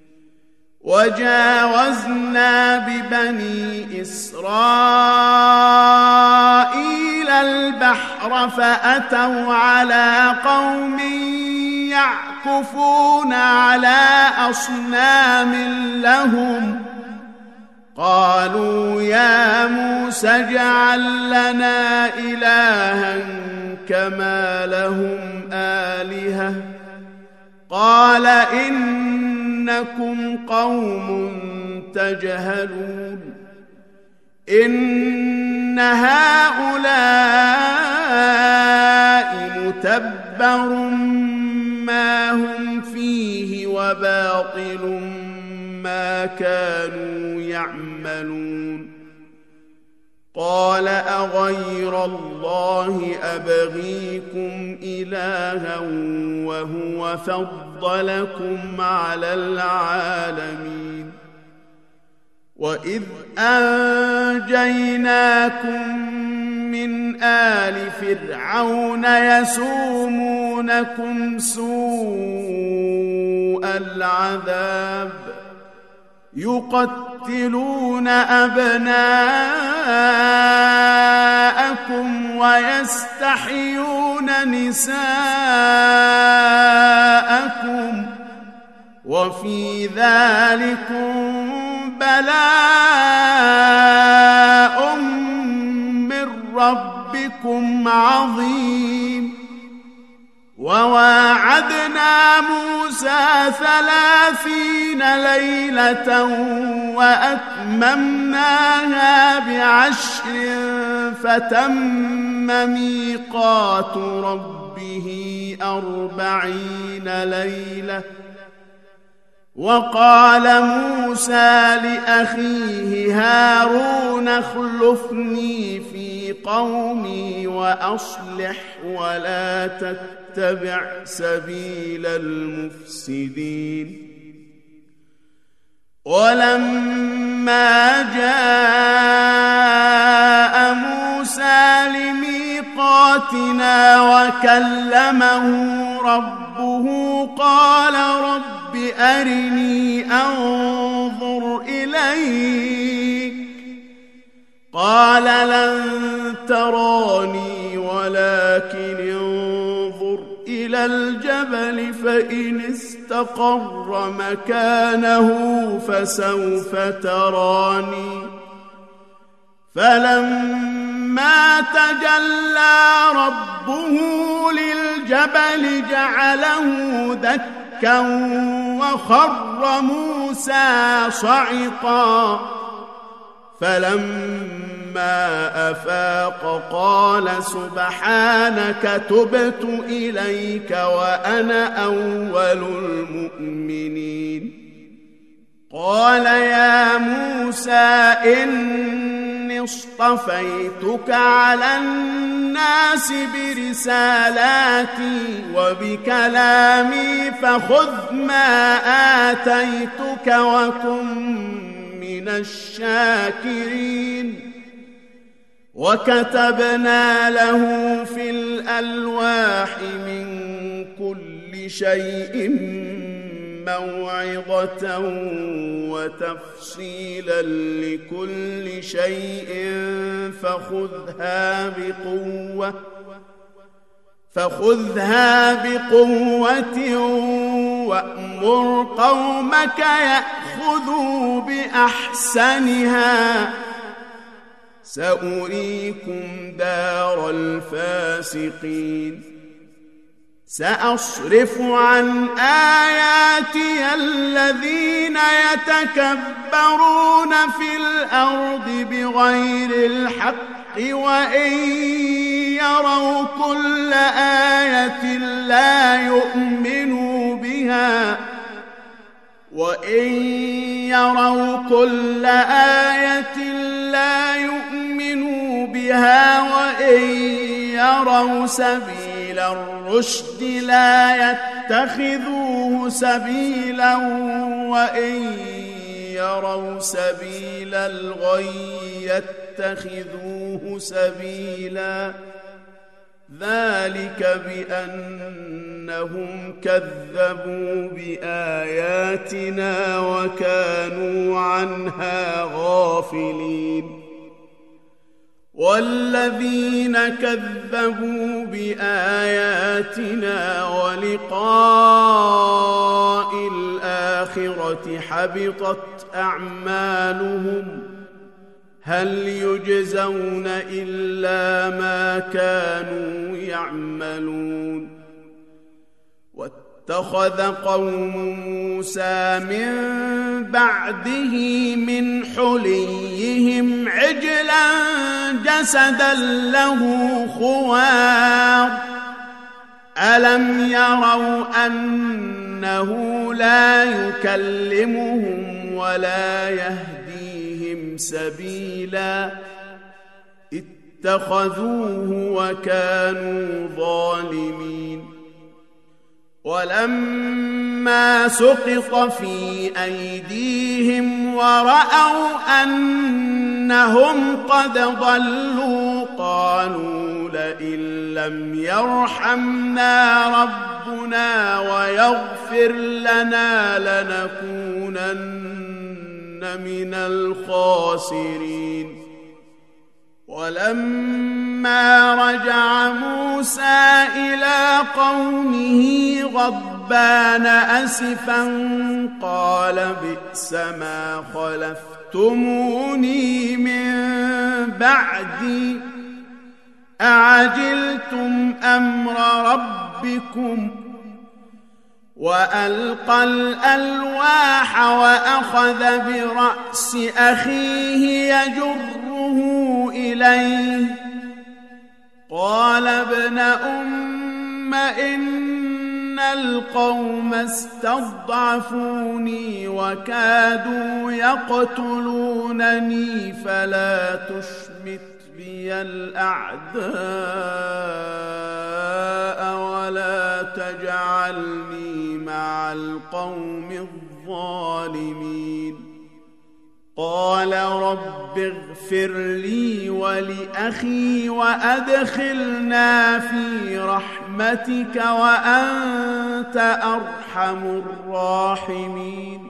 S1: وجاوزنا ببني إسرائيل البحر فأتوا على قوم يعكفون على أصنام لهم قالوا يا موسى اجعل لنا إلها كما لهم آلهة قال إنكم قوم تجهلون إن هؤلاء متبر ما هم فيه وباطل ما كانوا يعملون قال أغير الله أبغيكم إلها وهو فضلكم على العالمين وإذ أنجيناكم من آل فرعون يسومونكم سوء العذاب يقتلون أبناءكم ويستحيون نساءكم وفي ذلكم بلاء من ربكم عظيم. وواعدنا موسى 30 ليلة وأتممناها ب10 فتم ميقات ربه 40 ليلة. وقال موسى لأخيه هارون اخلفني في قومي وأصلح ولا تتبع سبيل المفسدين. ولما جاء موسى لميقاتنا وكلمه ربه قال رب أرني أنظر إليك قال لن تراني ولكن انظر إلى الجبل فإن استقر مكانه فسوف تراني. فلما تجلى ربه للجبل جعله دكا وخر موسى صعقا. فلما أفاق قال سبحانك تبت إليك وأنا أول المؤمنين. قال يا موسى إني اصطفيتك على الناس برسالاتي وبكلامي فخذ ما آتيتك وكن من الشاكرين. وكتبنا له في الألواح من كل شيء موعظة وتفصيلا لكل شيء فخذها بقوة وأمر قومك يأخذوا بأحسنها سأريكم دار الفاسقين. سأصرف عن آياتي الذين يتكبرون في الأرض بغير الحق وإن يروا كل آية لا يؤمنوا بها وإن يروا سبيل الرشد لا يتخذوه سبيلا وإن يروا سبيل الغي يتخذوه سبيلا. ذلك بأنهم كذبوا بآياتنا وكانوا عنها غافلين. والذين كذبوا بآياتنا ولقاء الآخرة حبطت أعمالهم هل يجزون إلا ما كانوا يعملون. واتخذ قوم موسى من بعده من حليهم عجلا جسدا له خوار ألم يروا أنه لا يكلمهم ولا يهديهم سبيلا اتخذوه وكانوا ظالمين. ولما سقط في أيديهم ورأوا أنهم قد ضلوا قالوا لئن لم يرحمنا ربنا ويغفر لنا لنكونن من الخاسرين. ولما رجع موسى إلى قومه غضبان أسفا قال بئس ما خلفتموني من بعدي أعجلتم أمر ربكم. وألقى الألواح وأخذ برأس أخيه يجره إليه قال ابن أم إن القوم استضعفوني وكادوا يقتلونني فلا تشمت بي الأعداء ولا تجعلني مع القوم الظالمين. قال رب اغفر لي ولأخي وأدخلنا في رحمتك وأنت أرحم الراحمين.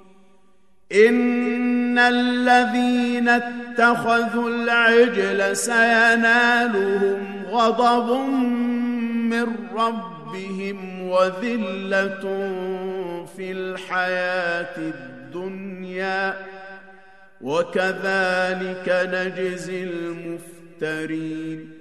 S1: إن الذين اتخذوا العجل سينالهم غضب من ربهم وذلة في الحياة الدنيا وكذلك نجزي المفترين.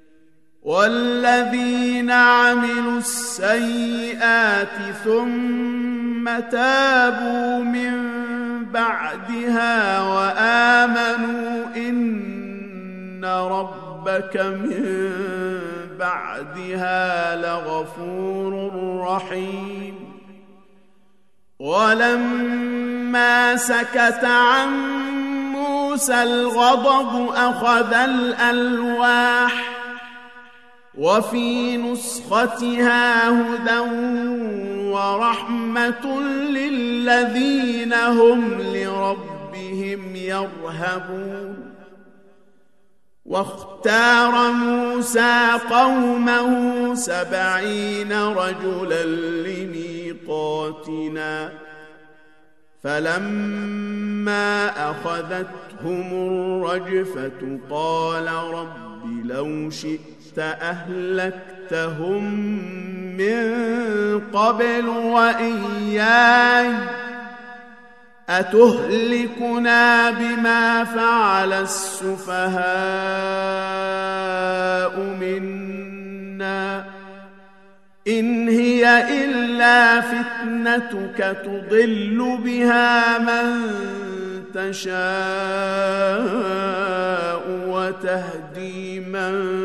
S1: والذين عملوا السيئات ثم تابوا من بعدها وآمنوا إن ربك من بعدها لغفور رحيم. ولما سكت عن موسى الغضب أخذ الألواح وفي نسختها هدى ورحمة للذين هم لربهم يرهبون. واختار موسى قومه 70 رجلا لميقاتنا فلما أخذتهم الرجفة قال رب لو شئت أهلكتهم من قبل وإياي أتهلكنا بما فعل السفهاء منا إن هي إلا فتنتك تضل بها من تشاء وتهدي من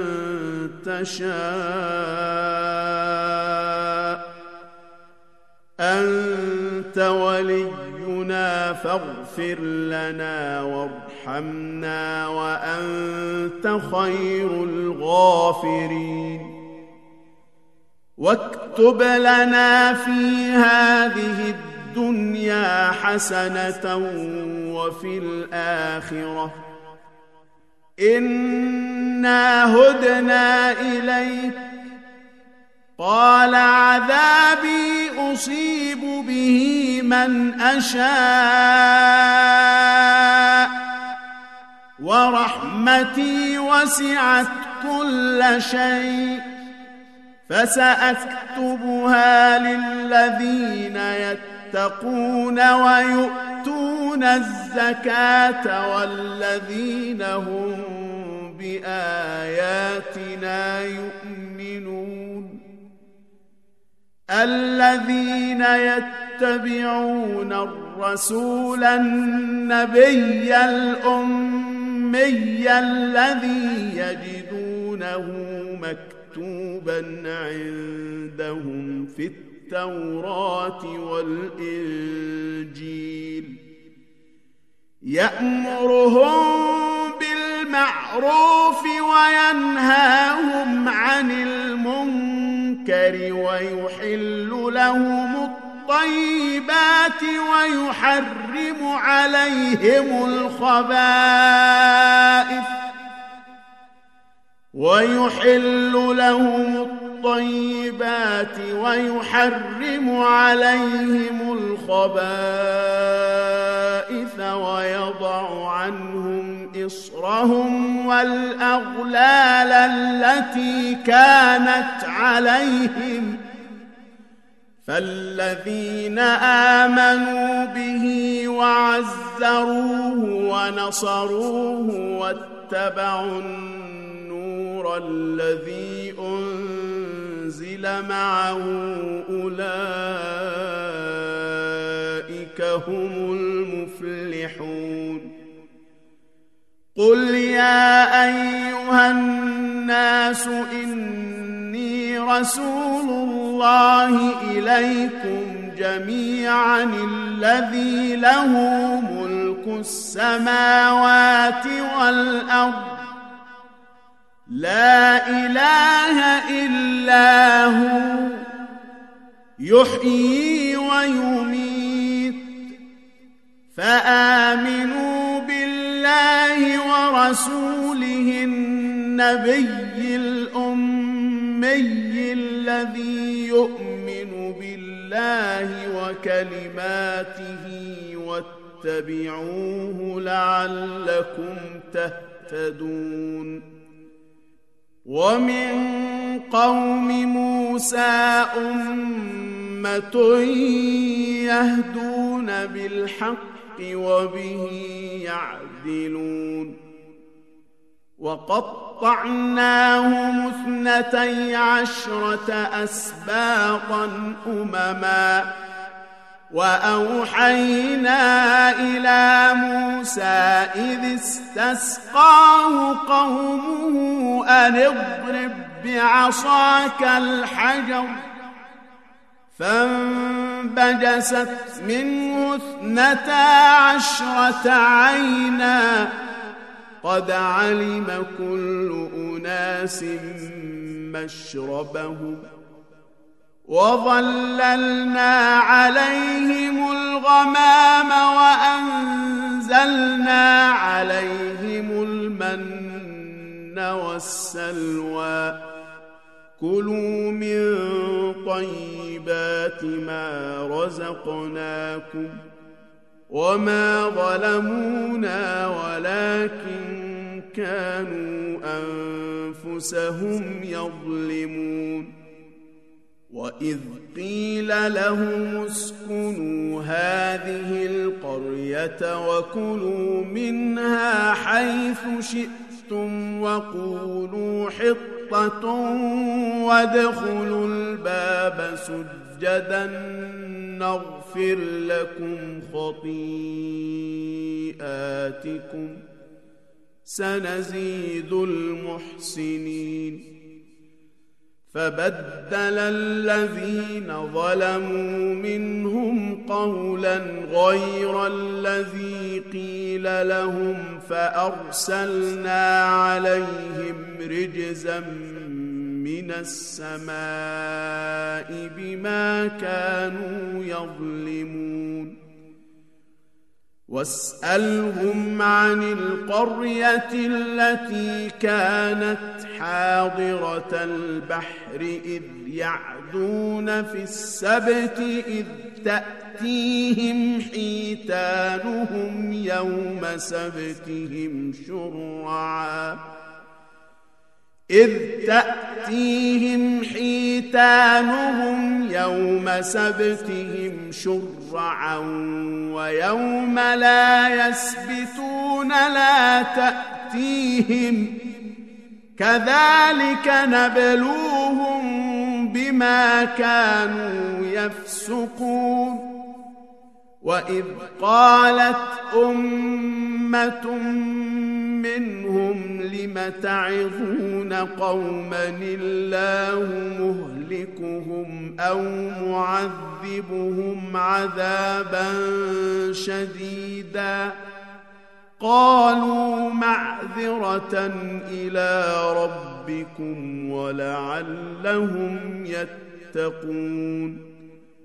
S1: تشاء أنت ولينا فاغفر لنا وارحمنا وأنت خير الغافرين. واكتب لنا في هذه الدنيا حسنة وفي الآخرة إنا هدنا إليك قال عذابي أصيب به من أشاء ورحمتي وسعت كل شيء فسأكتبها للذين يتقون ويؤتون الزكاة والذين هم بآياتنا يؤمنون. الذين يتبعون الرسول النبي الأمي الذي يجدونه مكتوبا عندهم في التوراة والإنجيل يأمرهم بالمعروف وينهاهم عن المنكر ويحل لهم الطيبات ويحرم عليهم الخبائث ويضع عنهم إصرهم والأغلال التي كانت عليهم فالذين آمنوا به وعزروه ونصروه واتبعوا النور الذي أنزل معه أولئك هم المفلحون قل يا أيها الناس إني رسول الله إليكم جميعا الذي له ملك السماوات والأرض لا إله إلا هو يحيي ويميت فآمنوا بالله ورسوله النبي الأمي الذي يؤمن بالله وكلماته واتبعوه لعلكم تهتدون ومن قوم موسى أمة يهدون بالحق وبه يعدلون وقطعناهم 12 أسباطا أمما وأوحينا إلى موسى إذ استسقاه قومه أن اضرب بعصاك الحجر فانبجست منه 12 عينا قد علم كل أناس مشربهم وظللنا عليهم الغمام وأنزلنا عليهم المن والسلوى كلوا من طيبات ما رزقناكم وما ظلمونا ولكن كانوا أنفسهم يظلمون وإذ قيل لهم اسكنوا هذه القرية وكلوا منها حيث شئتم وقولوا حطة وادخلوا الباب سجدا نغفر لكم خطيئاتكم سنزيد المحسنين فبدل الذين ظلموا منهم قولا غير الذي قيل لهم فأرسلنا عليهم رجزا من السماء بما كانوا يظلمون واسألهم عن القرية التي كانت حاضرة البحر إذ يعدون في السبت إذ تأتيهم حيتانهم يوم سبتهم شرعا ويوم لا يسبتون لا تأتيهم كذلك نبلوهم بما كانوا يفسقون وإذ قالت أمة منهم لم تعظون قوما الله مهلكهم أو معذبهم عذابا شديدا قالوا معذرة إلى ربكم ولعلهم يتقون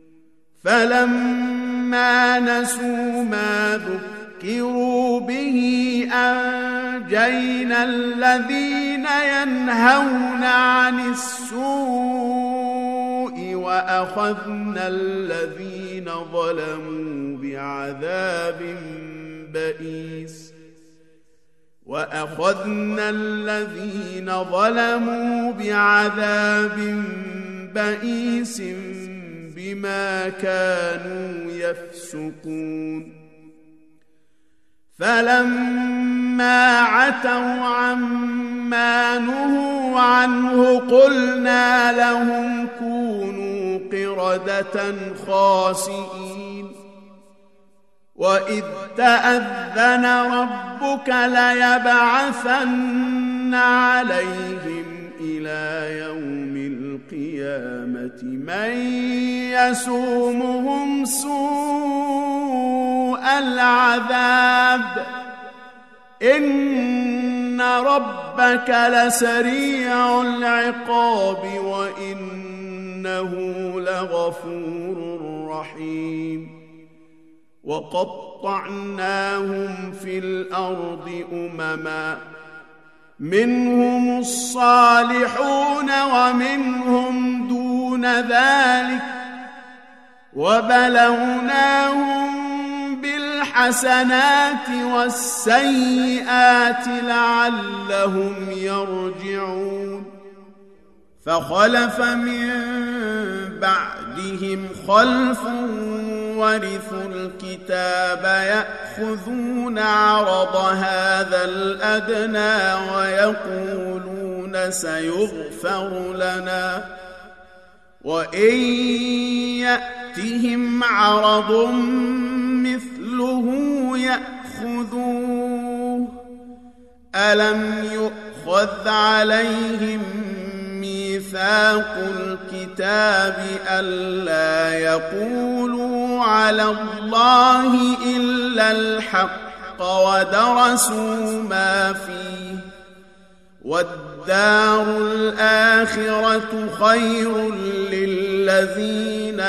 S1: فلما نسوا ما ذكروا به أنجينا الذين ينهون عن السوء وأخذنا الذين ظلموا بعذاب بئيس وأخذنا الذين ظلموا بعذاب بئيس بما كانوا يفسقون فلما عتوا عما نهوا عنه قلنا لهم كونوا قردة خاسئين وإذ تأذن ربك ليبعثن عليهم إلى يوم القيامة من يسومهم سوء العذاب إن ربك لسريع العقاب وإنه لغفور رحيم وقطعناهم في الأرض أمما منهم الصالحون ومنهم دون ذلك وبلوناهم بالحسنات والسيئات لعلهم يرجعون فخلف من بعدهم خلف ورثوا الكتاب يأخذون عرض هذا الأدنى ويقولون سيغفر لنا وإن يأتهم عرض مثله يأخذوه ألم يؤخذ عليهم ميثاق الكتاب ألا يقولوا على الله إلا الحق ودرسوا ما فيه والدار الآخرة خير للذين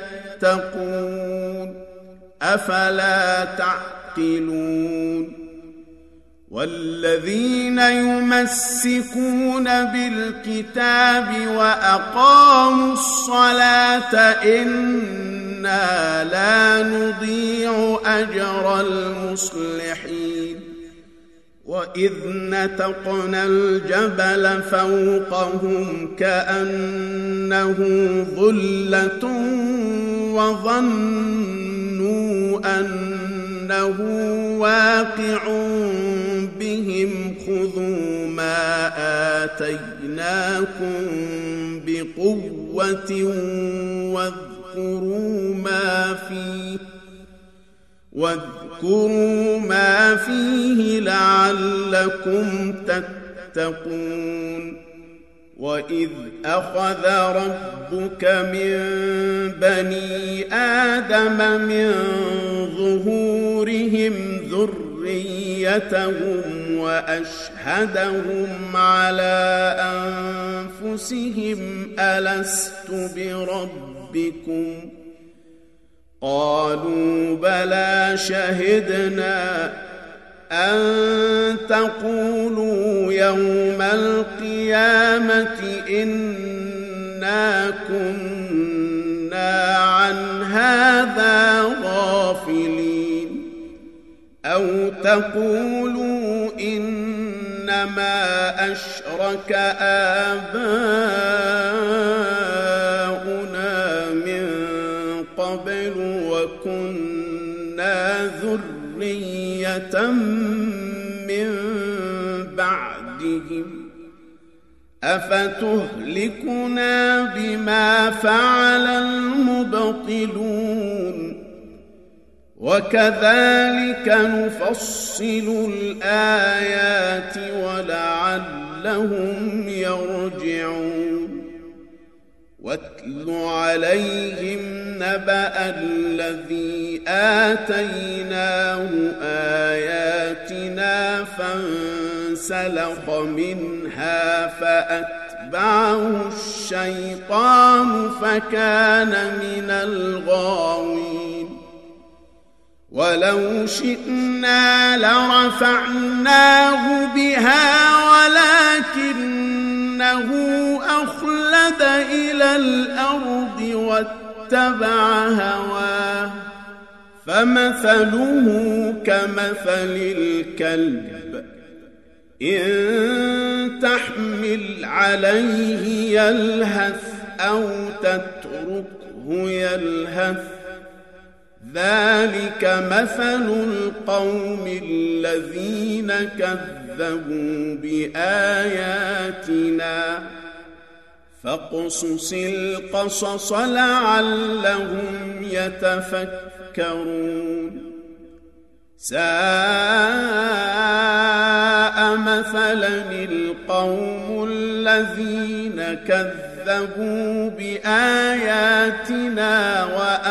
S1: يتقون أفلا تعقلون والذين يمسكون بالكتاب وأقاموا الصلاة إنا لا نضيع أجر المصلحين وإذ نتقنا الجبل فوقهم كأنه ظلة وظنوا أنه واقع بهم خذوا ما آتيناكم بقوة واذكروا ما فيه لعلكم تتقون وإذ أخذ ربك من بني آدم من ظهورهم ذريتهم وأشهدهم على أنفسهم ألست بربكم قالوا بلى شهدنا أن تقولوا يوم القيامة إنا كنا عن هذا غافلين أو تقولوا إنما أشرك آباؤنا من قبل وكنا ذرية من بعدهم أفتهلكنا بما فعل المبطلون وكذلك نفصل الآيات ولعلهم يرجعون واتل عليهم نبأ الذي آتيناه آياتنا فانسلخ منها فأتبعه الشيطان فكان من الغاوين ولو شئنا لرفعناه بها ولكنه أخلد إلى الأرض واتبع هواه فمثله كمثل الكلب إن تحمل عليه يلهث أو تتركه يلهث ذلك مثل القوم الذين كذبوا بآياتنا فاقصص القصص لعلهم يتفكرون ساء مثلا القوم الذين كذبوا بآياتنا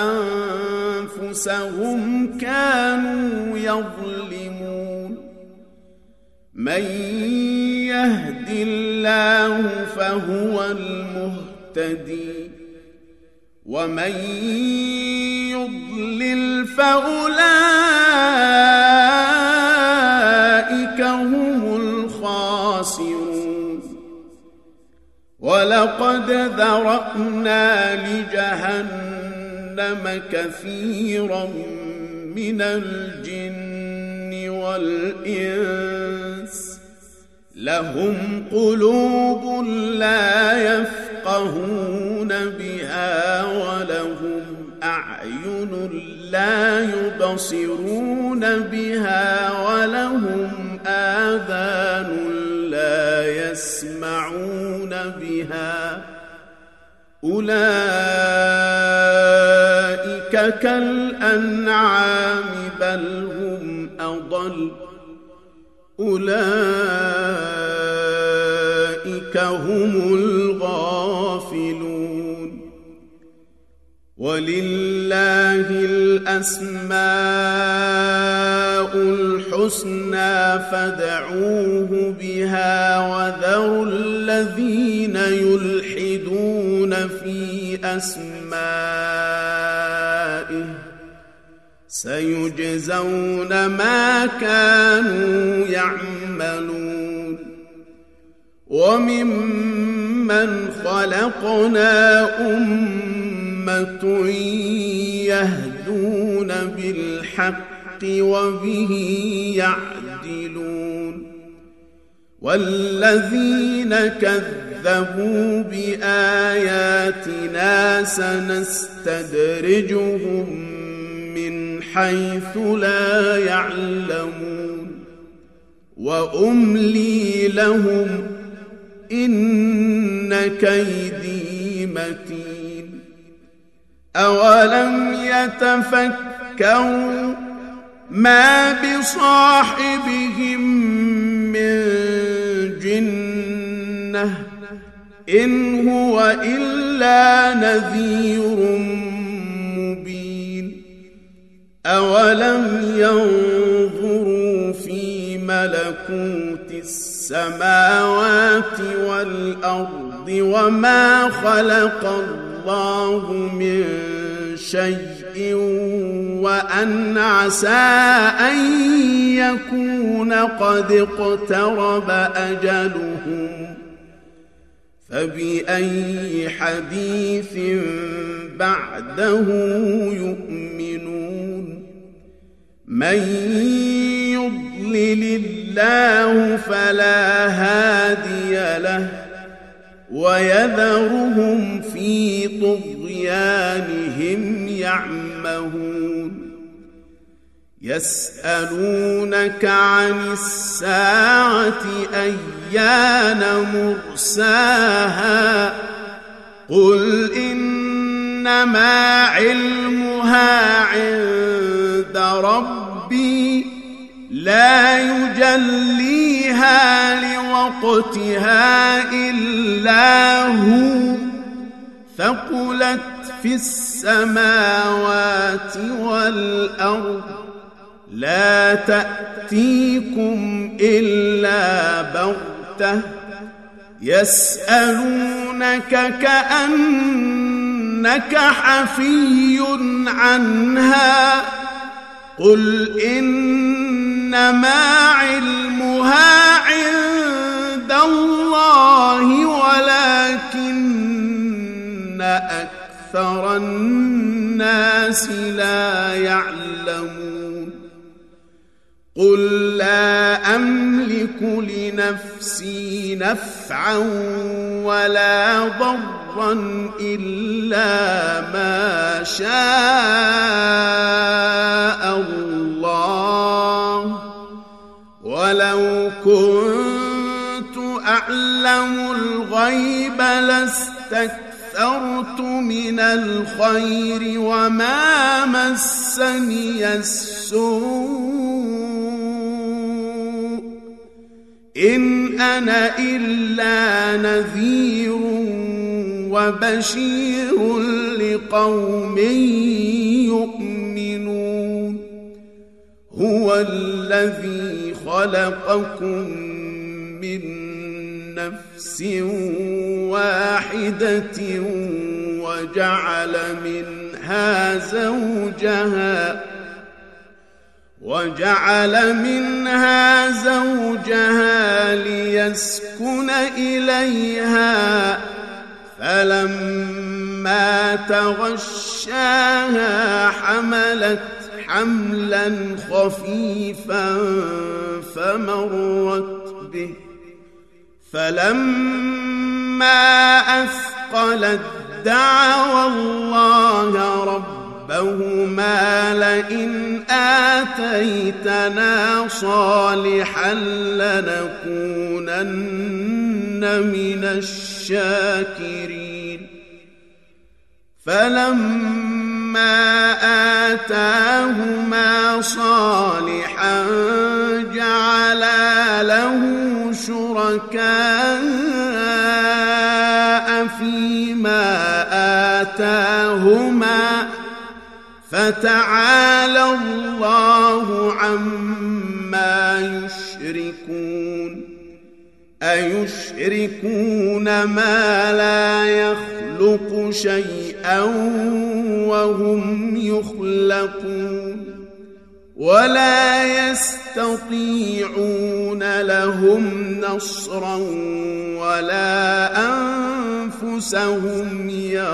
S1: وأنفسهم كانوا يظلمون من يهد الله فهو المهتدي ومن يضلل فأولئك هم الخاسرون ولقد ذرأنا لجهنم كثيرا من الجن والإنس لهم قلوب لا يفقهون بها ولهم أعين لا يبصرون بها ولهم آذان لا يسمعون بها أولئك كالأنعام بل هم أضل أولئك هم الغافلون ولله الأسماء الحسنى فادعوه بها وذروا الذين يلحدون في أسمائه سيجزون ما كانوا يعملون وممن خلقنا أمة يهدون بالحق وبه يعدلون والذين كذبوا بآياتنا سنستدرجهم من حيث لا يعلمون وأملي لهم إن كيدي متين أولم يتفكروا ما بصاحبهم من جنة إن هو إلا نذير مبين أولم ينظروا في ملكوت السماوات والأرض وما خلق الله من شيء وأن عسى أن يكون قد اقترب أجلهم فبأي حديث بعده يؤمنون من يضلل الله فلا هادي له ويذرهم في طغيانهم يعمهون يسألونك عن الساعة أيان مرساها قل إنما علمها عند ربي لا يجليها لوقتها إلا هو ثقلت في السماوات والأرض لا تأتيكم إلا بغتة يسألونك كأنك حفي عنها قل إنما علمها عند الله ولكن أكثر الناس الناس لا يعلمون قل لا أملك لنفسي نفعا ولا ضرا إلا ما شاء الله ولو كنت أعلم الغيب لاستكثرت من الخير وما مسني السوء إن أنا إلا نذير وبشير لقوم يؤمنون هو الذي خلقكم من نفس واحدة وجعل منها زوجها ليسكن إليها فلما تغشاها حملت حملا خفيفا فمرت به فلما أثقلت دعوا الله ربهما لئن آتيتنا صالحا لنكونن من الشاكرين فلما آتاهما صالحا جعلا له شركاء فيما آتاهما فتعالى الله عما يشركون أيشركون ما لا يخلق شيئا وهم يخلقون ولا يستطيعون لهم نصرا ولا أنفسهم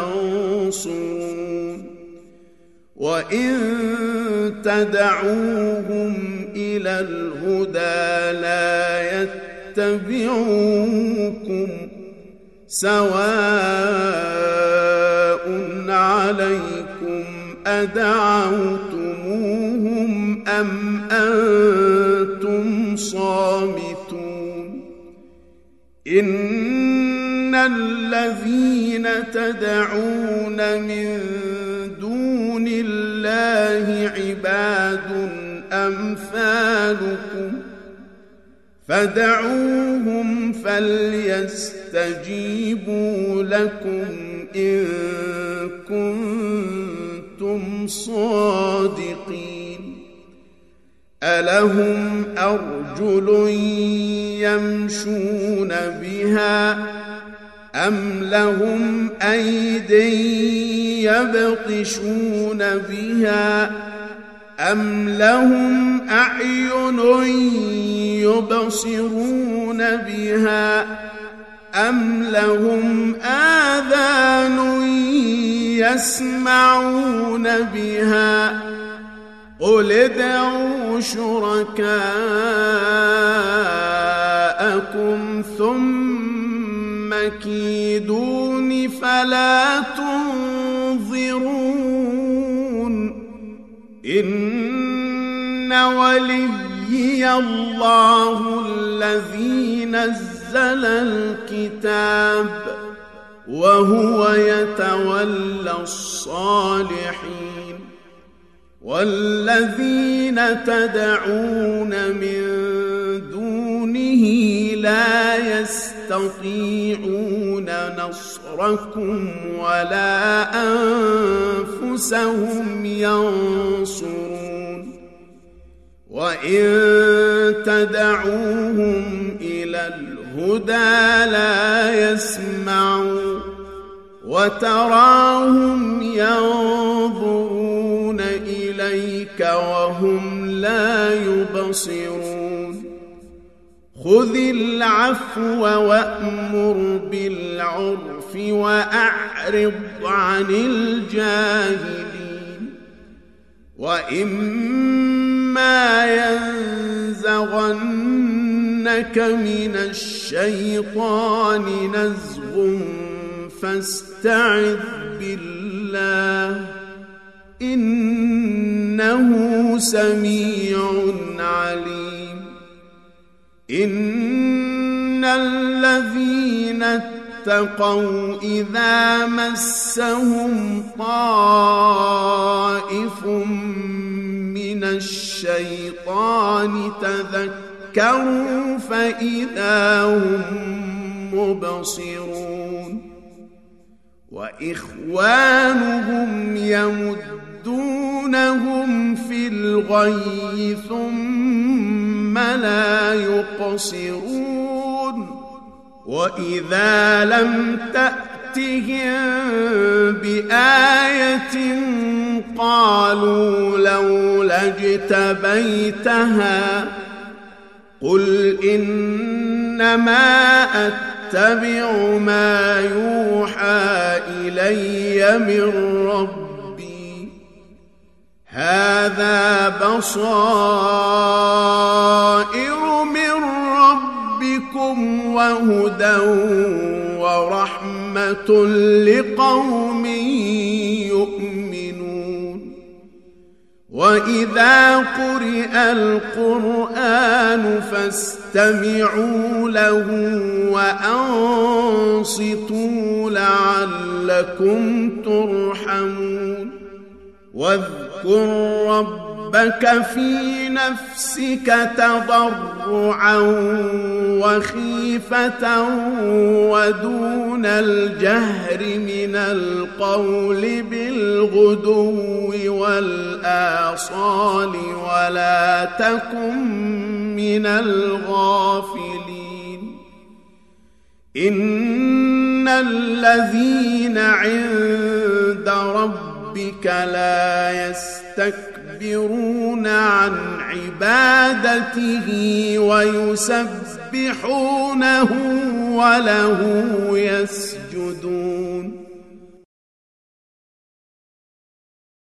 S1: ينصرون وإن تدعوهم إلى الهدى لا يتبعوكم سواء عليكم أدعوتموهم أم أنتم صامتون إن الذين تدعون من دون الله عباد أمثالكم فدعوهم فليستجيبوا لكم إن كنتم صادقين ألهم أرجل يمشون بها أم لهم أيدي يبطشون بها أم لهم أعين يبصرون بها أم لهم آذان يسمعون بها قل ادعوا شركاءكم ثم كيدون فلا تنظرون إن وليي الله الذي نزل الكتاب وهو يتولى الصالحين والذين تدعون من دونه لا يستطيعون نصركم ولا أنفسهم ينصرون وإن تدعوهم إلى الهدى لا يسمعون وتراهم ينظرون إليك وهم لا يبصرون خذ العفو وأمر بالعرف وأعرض عن الجاهلين وإما ينزغنك من الشيطان نزغ فاستعذ بالله إنه سميع عليم إن الذين اتقوا إذا مسهم طائف من الشيطان تذكروا فإذا هم مبصرون وإخوانهم يمدونهم في الغي ثم لا يقصرون وإذا لم تأتهم بآية قالوا لولا اجتبيتها قل إنما أتبع ما يوحى إلي من ربي هذا بصائر من ربكم وهدى ورحمة لقوم يؤمنون وإذا قرئ القرآن فاستمعوا له وأنصتوا لعلكم ترحمون واذكر ربك في نفسك تضرعا وخيفة ودون الجهر من القول بالغدو والآصال ولا تكن من الغافلين إن الذين عند ربك لا يستكبرون عن عبادته ويسبحونه وله يسجدون